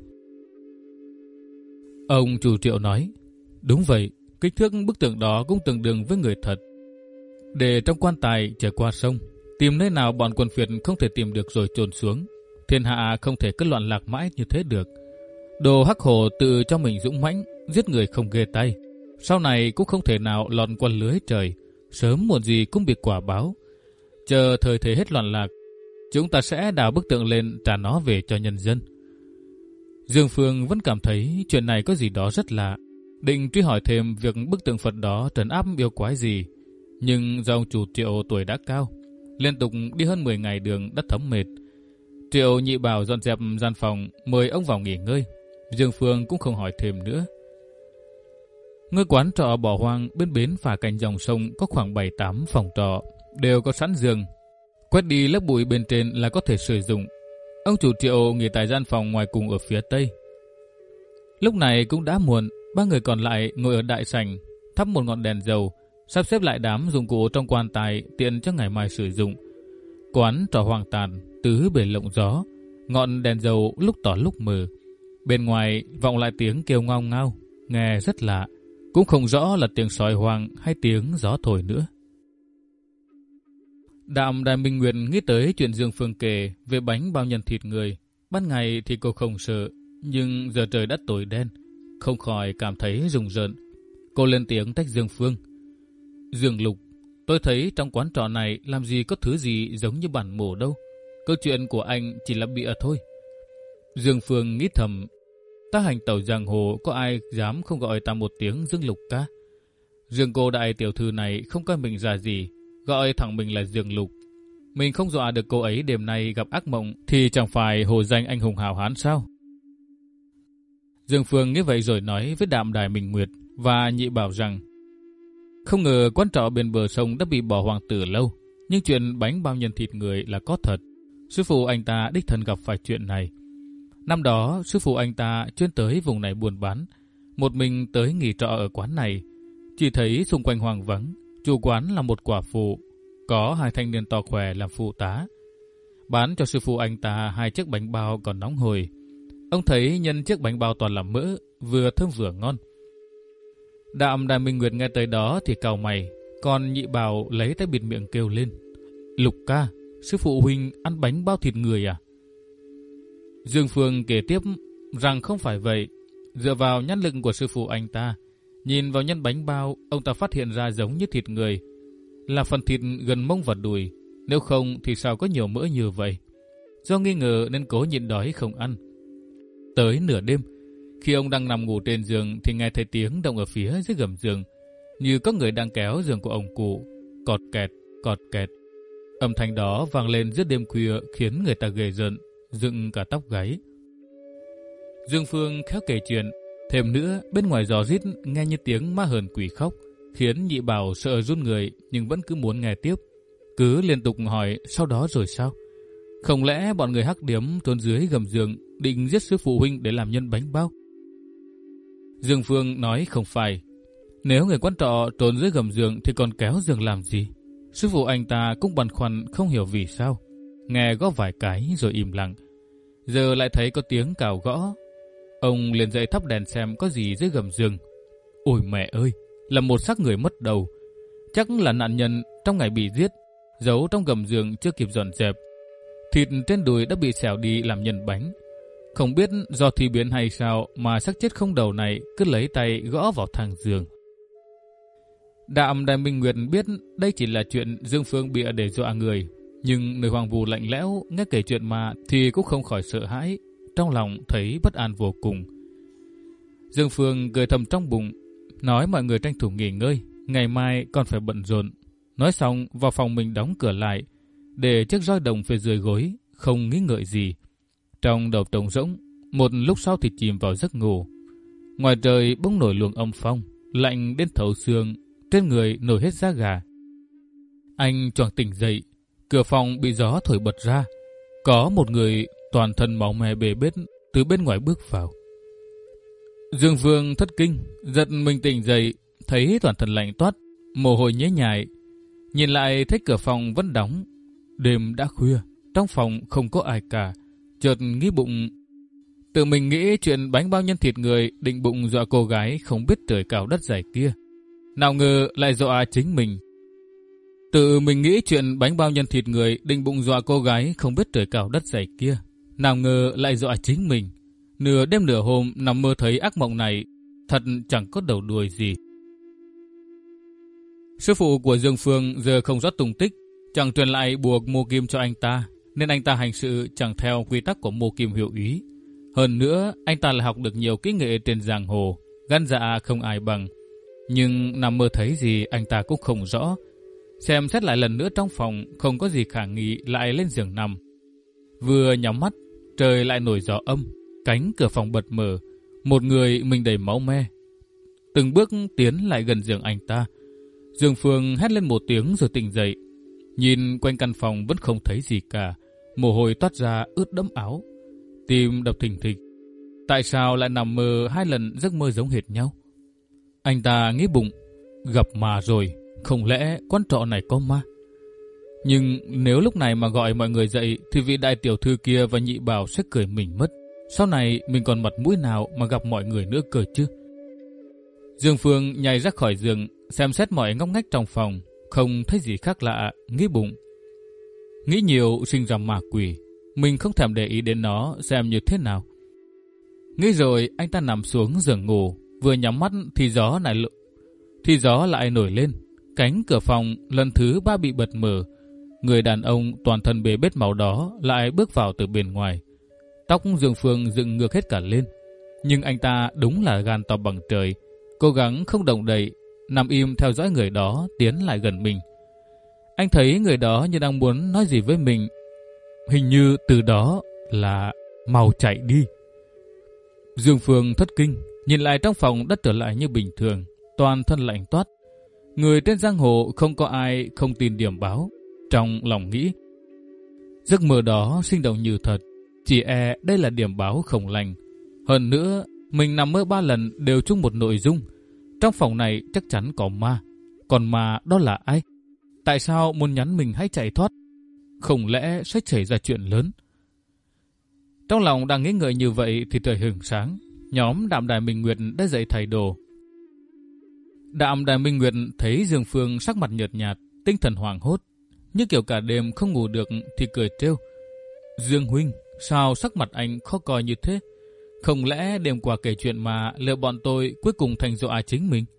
[SPEAKER 1] Ông chủ Triệu nói, đúng vậy, kích thước bức tượng đó cũng tương đương với người thật. Để trong quan tài chở qua sông, tìm nơi nào bọn quân phiệt không thể tìm được rồi chôn xuống. Thiên hạ không thể cứ loạn lạc mãi như thế được. Đồ Hắc Hổ tự cho mình dũng mãnh, giết người không ghê tay. Sau này cũng không thể nào lọt qua lưới trời, sớm muộn gì cũng bị quả báo. Chờ thời thế hết loạn lạc, chúng ta sẽ đào bức tượng lên trả nó về cho nhân dân. Dương Phương vẫn cảm thấy chuyện này có gì đó rất lạ, định truy hỏi thêm việc bức tượng Phật đó trấn áp yêu quái gì. Nhưng do ông chủ Triệu tuổi đã cao, liên tục đi hơn mười ngày đường đã thấm mệt. Triệu Nhị Bảo dọn dẹp gian phòng, mời ông vào nghỉ ngơi. Dương Phương cũng không hỏi thêm nữa. Ngôi quán trọ bỏ hoang bên bến phà cạnh dòng sông có khoảng bảy tám phòng trọ, đều có sẵn giường. Quét đi lớp bụi bên trên là có thể sử dụng. Ông chủ Triệu nghỉ tại gian phòng ngoài cùng ở phía tây. Lúc này cũng đã muộn, ba người còn lại ngồi ở đại sảnh, thắp một ngọn đèn dầu, sắp xếp lại đám dụng cụ trong quan tài tiện cho ngày mai sử dụng. Quán trọ hoang tàn, tứ bề lộng gió, ngọn đèn dầu lúc tỏ lúc mờ. Bên ngoài vọng lại tiếng kêu ngao ngao, nghe rất lạ, cũng không rõ là tiếng sói hoang hay tiếng gió thổi nữa. Đạm Đài Minh Nguyệt nghĩ tới chuyện Dương Phương kể về bánh bao nhân thịt người. Ban ngày thì cô không sợ, nhưng giờ trời đã tối đen, không khỏi cảm thấy rùng rợn. Cô lên tiếng trách Dương Phương. Dương Lục, tôi thấy trong quán trọ này làm gì có thứ gì giống như bản mổ đâu. Câu chuyện của anh chỉ là bịa thôi. Dương Phương nghĩ thầm, ta hành tẩu giang hồ có ai dám không gọi ta một tiếng Dương Lục ca. Dương cô đại tiểu thư này không coi mình ra gì, gọi thẳng mình là Dương Lục. Mình không dọa được cô ấy đêm nay gặp ác mộng thì chẳng phải hồ danh anh hùng hào hán sao? Dương Phương nghĩ vậy rồi nói với Đạm Đài Minh Nguyệt và Nhị Bảo rằng không ngờ quán trọ bên bờ sông đã bị bỏ hoang từ lâu, nhưng chuyện bánh bao nhân thịt người là có thật. Sư phụ anh ta đích thân gặp phải chuyện này. Năm đó sư phụ anh ta chuyên tới vùng này buôn bán, một mình tới nghỉ trọ ở quán này, chỉ thấy xung quanh hoang vắng. Chủ quán là một quả phụ, có hai thanh niên to khỏe làm phụ tá, bán cho sư phụ anh ta hai chiếc bánh bao còn nóng hổi. Ông thấy nhân chiếc bánh bao toàn là mỡ, vừa thơm vừa ngon. Đạm Đài Minh Nguyệt nghe tới đó thì cau mày, còn Nhị Bảo lấy tay bịt miệng kêu lên, Lục ca, sư phụ huynh ăn bánh bao thịt người à? Dương Phương kể tiếp rằng không phải vậy. Dựa vào nhãn lực của sư phụ anh ta, nhìn vào nhân bánh bao, ông ta phát hiện ra giống như thịt người, là phần thịt gần mông và đùi. Nếu không thì sao có nhiều mỡ như vậy? Do nghi ngờ nên cố nhịn đói không ăn. Tới nửa đêm, khi ông đang nằm ngủ trên giường thì nghe thấy tiếng động ở phía dưới gầm giường, như có người đang kéo giường của ông cụ. Cọt kẹt, cọt kẹt. Âm thanh đó vang lên giữa đêm khuya khiến người ta ghê rợn, dựng cả tóc gáy. Dương Phương khéo kể chuyện, Thêm nữa, bên ngoài rò rít nghe như tiếng ma hờn quỷ khóc, khiến Nhị Bảo sợ run người nhưng vẫn cứ muốn nghe tiếp. Cứ liên tục hỏi sau đó rồi sao? Không lẽ bọn người hắc điếm trốn dưới gầm giường định giết sư phụ huynh để làm nhân bánh bao? Dương Phương nói không phải. Nếu người quan trọ trốn dưới gầm giường thì còn kéo giường làm gì? Sư phụ anh ta cũng băn khoăn không hiểu vì sao. Nghe gõ vài cái rồi im lặng. Giờ lại thấy có tiếng cào gõ. Ông liền dậy thắp đèn xem có gì dưới gầm giường. Ôi mẹ ơi, là một xác người mất đầu. Chắc là nạn nhân trong ngày bị giết, giấu trong gầm giường chưa kịp dọn dẹp. Thịt trên đùi đã bị xẻo đi làm nhân bánh. Không biết do thi biến hay sao mà xác chết không đầu này cứ lấy tay gõ vào thang giường. Đạm Đại Minh Nguyệt biết đây chỉ là chuyện Dương Phương bịa để dọa người, nhưng nơi hoang vu lạnh lẽo nghe kể chuyện mà thì cũng không khỏi sợ hãi, trong lòng thấy bất an vô cùng. Dương Phương cười thầm trong bụng, nói mọi người tranh thủ nghỉ ngơi, ngày mai còn phải bận rộn. Nói xong vào phòng mình đóng cửa lại, để chiếc roi đồng phía dưới gối, không nghĩ ngợi gì. Trong đầu trống rỗng, một lúc sau thì chìm vào giấc ngủ. Ngoài trời bỗng nổi luồng âm phong, lạnh đến thấu xương, trên người nổi hết da gà. Anh choàng tỉnh dậy, cửa phòng bị gió thổi bật ra. Có một người toàn thân máu me bê bết từ bên ngoài bước vào. Dương Vương thất kinh, giật mình tỉnh dậy, thấy toàn thân lạnh toát, mồ hôi nhễ nhại. Nhìn lại thấy cửa phòng vẫn đóng. Đêm đã khuya, trong phòng không có ai cả. Chợt nghĩ bụng, tự mình nghĩ chuyện bánh bao nhân thịt người định bụng dọa cô gái không biết trời cao đất dày kia. Nào ngờ lại dọa chính mình. Tự mình nghĩ chuyện bánh bao nhân thịt người định bụng dọa cô gái không biết trời cao đất dày kia. Nào ngờ lại dọa chính mình. Nửa đêm nửa hôm nằm mơ thấy ác mộng này, thật chẳng có đầu đuôi gì. Sư phụ của Dương Phương giờ không rõ tung tích, chẳng truyền lại buộc Mộ Kim cho anh ta, nên anh ta hành sự chẳng theo quy tắc của Mộ Kim hiệu ý. Hơn nữa, anh ta lại học được nhiều kỹ nghệ trên giang hồ, gan dạ không ai bằng. Nhưng nằm mơ thấy gì anh ta cũng không rõ. Xem xét lại lần nữa trong phòng, không có gì khả nghi, lại lên giường nằm. Vừa nhắm mắt, trời lại nổi gió âm, cánh cửa phòng bật mở, một người mình đầy máu me. Từng bước tiến lại gần giường anh ta. Dương Phương hét lên một tiếng rồi tỉnh dậy. Nhìn quanh căn phòng vẫn không thấy gì cả, mồ hôi toát ra ướt đẫm áo. Tim đập thình thịch. Tại sao lại nằm mơ hai lần giấc mơ giống hệt nhau? Anh ta nghĩ bụng, gặp ma rồi, không lẽ quán trọ này có ma? Nhưng nếu lúc này mà gọi mọi người dậy thì vị đại tiểu thư kia và Nhị Bảo sẽ cười mình mất. Sau này mình còn mặt mũi nào mà gặp mọi người nữa cơ chứ? Dương Phương nhảy ra khỏi giường, xem xét mọi ngóc ngách trong phòng, không thấy gì khác lạ, nghĩ bụng. Nghĩ nhiều sinh ra ma quỷ, mình không thèm để ý đến nó xem như thế nào. Nghĩ rồi anh ta nằm xuống giường ngủ, vừa nhắm mắt thì gió lại lộ, thì gió lại nổi lên. Cánh cửa phòng lần thứ ba bị bật mở. Người đàn ông toàn thân bê bết màu đó lại bước vào từ bên ngoài. Tóc Dương Phương dựng ngược hết cả lên. Nhưng anh ta đúng là gan to bằng trời, cố gắng không động đậy, nằm im theo dõi người đó tiến lại gần mình. Anh thấy người đó như đang muốn nói gì với mình. Hình như từ đó là mau chạy đi. Dương Phương thất kinh, nhìn lại trong phòng đất trở lại như bình thường, toàn thân lạnh toát. Người trên giang hồ không có ai không tin điểm báo. Trong lòng nghĩ, giấc mơ đó sinh động như thật, chỉ e đây là điểm báo không lành. Hơn nữa, mình nằm mơ ba lần đều chung một nội dung. Trong phòng này chắc chắn có ma. Còn ma đó là ai? Tại sao muốn nhắn mình hãy chạy thoát? Không lẽ sẽ xảy ra chuyện lớn? Trong lòng đang nghĩ ngợi như vậy thì trời hửng sáng. Nhóm Đạm Đài Minh Nguyệt đã dậy thay đồ. Đạm Đài Minh Nguyệt thấy Dương Phương sắc mặt nhợt nhạt, tinh thần hoảng hốt, như kiểu cả đêm không ngủ được thì cười trêu. Dương huynh, sao sắc mặt anh khó coi như thế? Không lẽ đêm qua kể chuyện mà lừa bọn tôi cuối cùng thành dọa chính mình?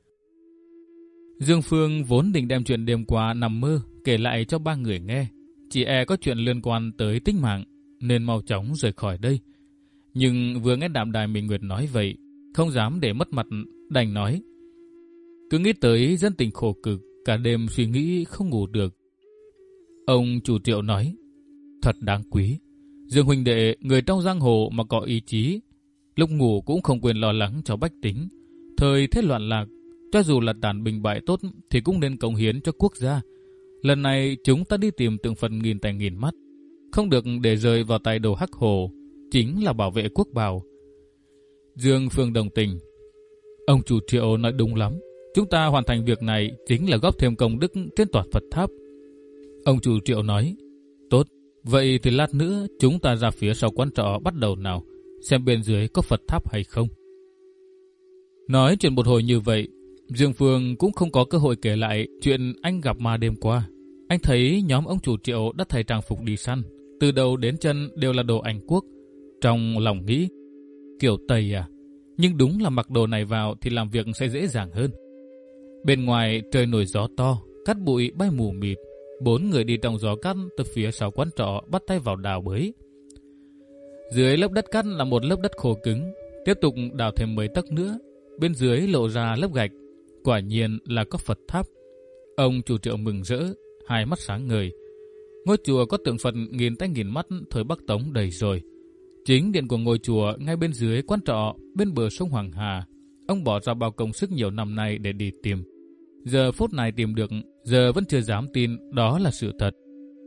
[SPEAKER 1] Dương Phương vốn định đem chuyện đêm qua nằm mơ kể lại cho ba người nghe, chỉ e có chuyện liên quan tới tính mạng nên mau chóng rời khỏi đây. Nhưng vừa nghe Đạm Đài Minh Nguyệt nói vậy, không dám để mất mặt, đành nói. Cứ nghĩ tới dân tình khổ cực, cả đêm suy nghĩ không ngủ được. Ông chủ Triệu nói, thật đáng quý. Dương huynh đệ, người trong giang hồ mà có ý chí, lúc ngủ cũng không quên lo lắng cho bách tính. Thời thế loạn lạc, cho dù là tàn binh bại tốt thì cũng nên cống hiến cho quốc gia. Lần này chúng ta đi tìm từng phần nghìn tay nghìn mắt, không được để rơi vào tay đồ hắc hồ, chính là bảo vệ quốc bảo. Dương Phương đồng tình. Ông chủ Triệu nói đúng lắm. Chúng ta hoàn thành việc này chính là góp thêm công đức trên tòa Phật tháp. Ông chủ Triệu nói, tốt, vậy thì lát nữa chúng ta ra phía sau quán trọ bắt đầu nào, xem bên dưới có Phật tháp hay không. Nói chuyện một hồi như vậy, Dương Phương cũng không có cơ hội kể lại chuyện anh gặp ma đêm qua. Anh thấy nhóm ông chủ Triệu đã thay trang phục đi săn, từ đầu đến chân đều là đồ Anh quốc. Trong lòng nghĩ, kiểu Tây à, nhưng đúng là mặc đồ này vào thì làm việc sẽ dễ dàng hơn. Bên ngoài trời nổi gió to, cát bụi bay mù mịt. Bốn người đi trong gió cát từ phía sau quán trọ bắt tay vào đào bới. Dưới lớp đất cát là một lớp đất khô cứng, tiếp tục đào thêm mấy tấc nữa. Bên dưới lộ ra lớp gạch, quả nhiên là có Phật tháp. Ông chủ Triệu mừng rỡ, hai mắt sáng ngời. Ngôi chùa có tượng Phật nghìn tay nghìn mắt thời Bắc Tống đầy rồi. Chính điện của ngôi chùa ngay bên dưới quán trọ, bên bờ sông Hoàng Hà. Ông bỏ ra bao công sức nhiều năm nay để đi tìm. Giờ phút này tìm được, giờ vẫn chưa dám tin đó là sự thật.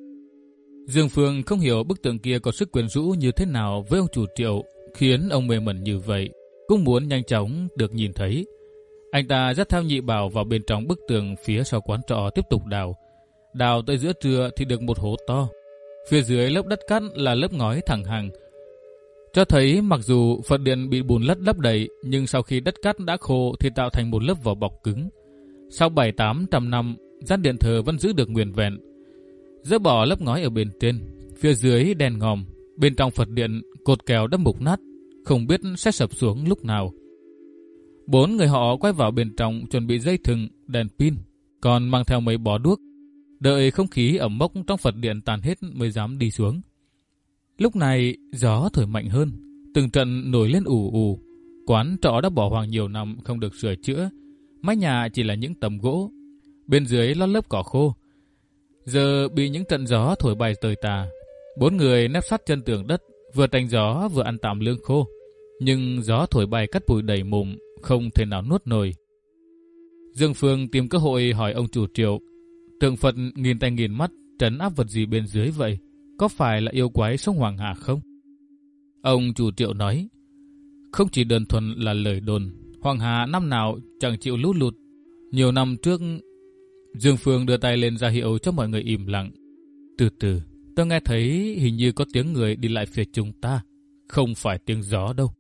[SPEAKER 1] Dương Phương không hiểu bức tượng kia có sức quyến rũ như thế nào với ông chủ Triệu, khiến ông mê mẩn như vậy, cũng muốn nhanh chóng được nhìn thấy. Anh ta dắt theo Nhị Bảo vào bên trong bức tường phía sau quán trọ tiếp tục đào. Đào tới giữa trưa thì được một hố to. Phía dưới lớp đất cát là lớp ngói thẳng hàng, cho thấy mặc dù Phật điện bị bùn lất lấp đầy, nhưng sau khi đất cát đã khô thì tạo thành một lớp vỏ bọc cứng. Sau bảy tám trăm năm, gian điện thờ vẫn giữ được nguyên vẹn. Dỡ bỏ lớp ngói ở bên trên, phía dưới đèn ngòm, bên trong Phật điện cột kèo đã mục nát, không biết sẽ sập xuống lúc nào. Bốn người họ quay vào bên trong chuẩn bị dây thừng, đèn pin, còn mang theo mấy bó đuốc, đợi không khí ẩm mốc trong Phật điện tàn hết mới dám đi xuống. Lúc này gió thổi mạnh hơn, từng trận nổi lên ù ù. Quán trọ đã bỏ hoang nhiều năm không được sửa chữa, mái nhà chỉ là những tấm gỗ, bên dưới lót lớp cỏ khô. Giờ bị những trận gió thổi bay tơi tà. Bốn người nép sát chân tường đất, vừa tránh gió vừa ăn tạm lương khô. Nhưng gió thổi bay cát bụi đầy mồm, không thể nào nuốt nổi. Dương Phương tìm cơ hội hỏi ông chủ Triệu, tượng Phật nghìn tay nghìn mắt trấn áp vật gì bên dưới vậy? Có phải là yêu quái sông Hoàng Hà không? Ông chủ Triệu nói, không chỉ đơn thuần là lời đồn, Hoàng Hà năm nào chẳng chịu lũ lụt. Nhiều năm trước, Dương Phương đưa tay lên ra hiệu cho mọi người im lặng. Từ từ, tôi nghe thấy hình như có tiếng người đi lại phía chúng ta, không phải tiếng gió đâu.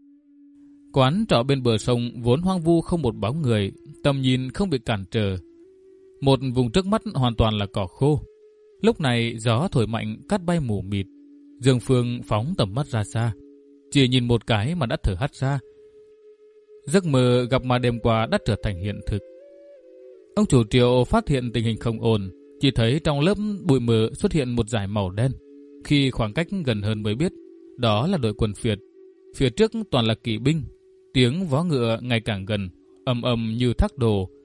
[SPEAKER 1] Quán trọ bên bờ sông vốn hoang vu không một bóng người, tầm nhìn không bị cản trở. Một vùng trước mắt hoàn toàn là cỏ khô. Lúc này gió thổi mạnh, cát bay mù mịt. Dương Phương phóng tầm mắt ra xa, chỉ nhìn một cái mà đã thở hắt ra. Giấc mơ gặp ma đêm qua đã trở thành hiện thực. Ông chủ Triệu phát hiện tình hình không ổn, chỉ thấy trong lớp bụi mờ xuất hiện một dải màu đen. Khi khoảng cách gần hơn mới biết, đó là đội quân phiệt. Phía trước toàn là kỵ binh, tiếng vó ngựa ngày càng gần, ầm ầm như thác đổ.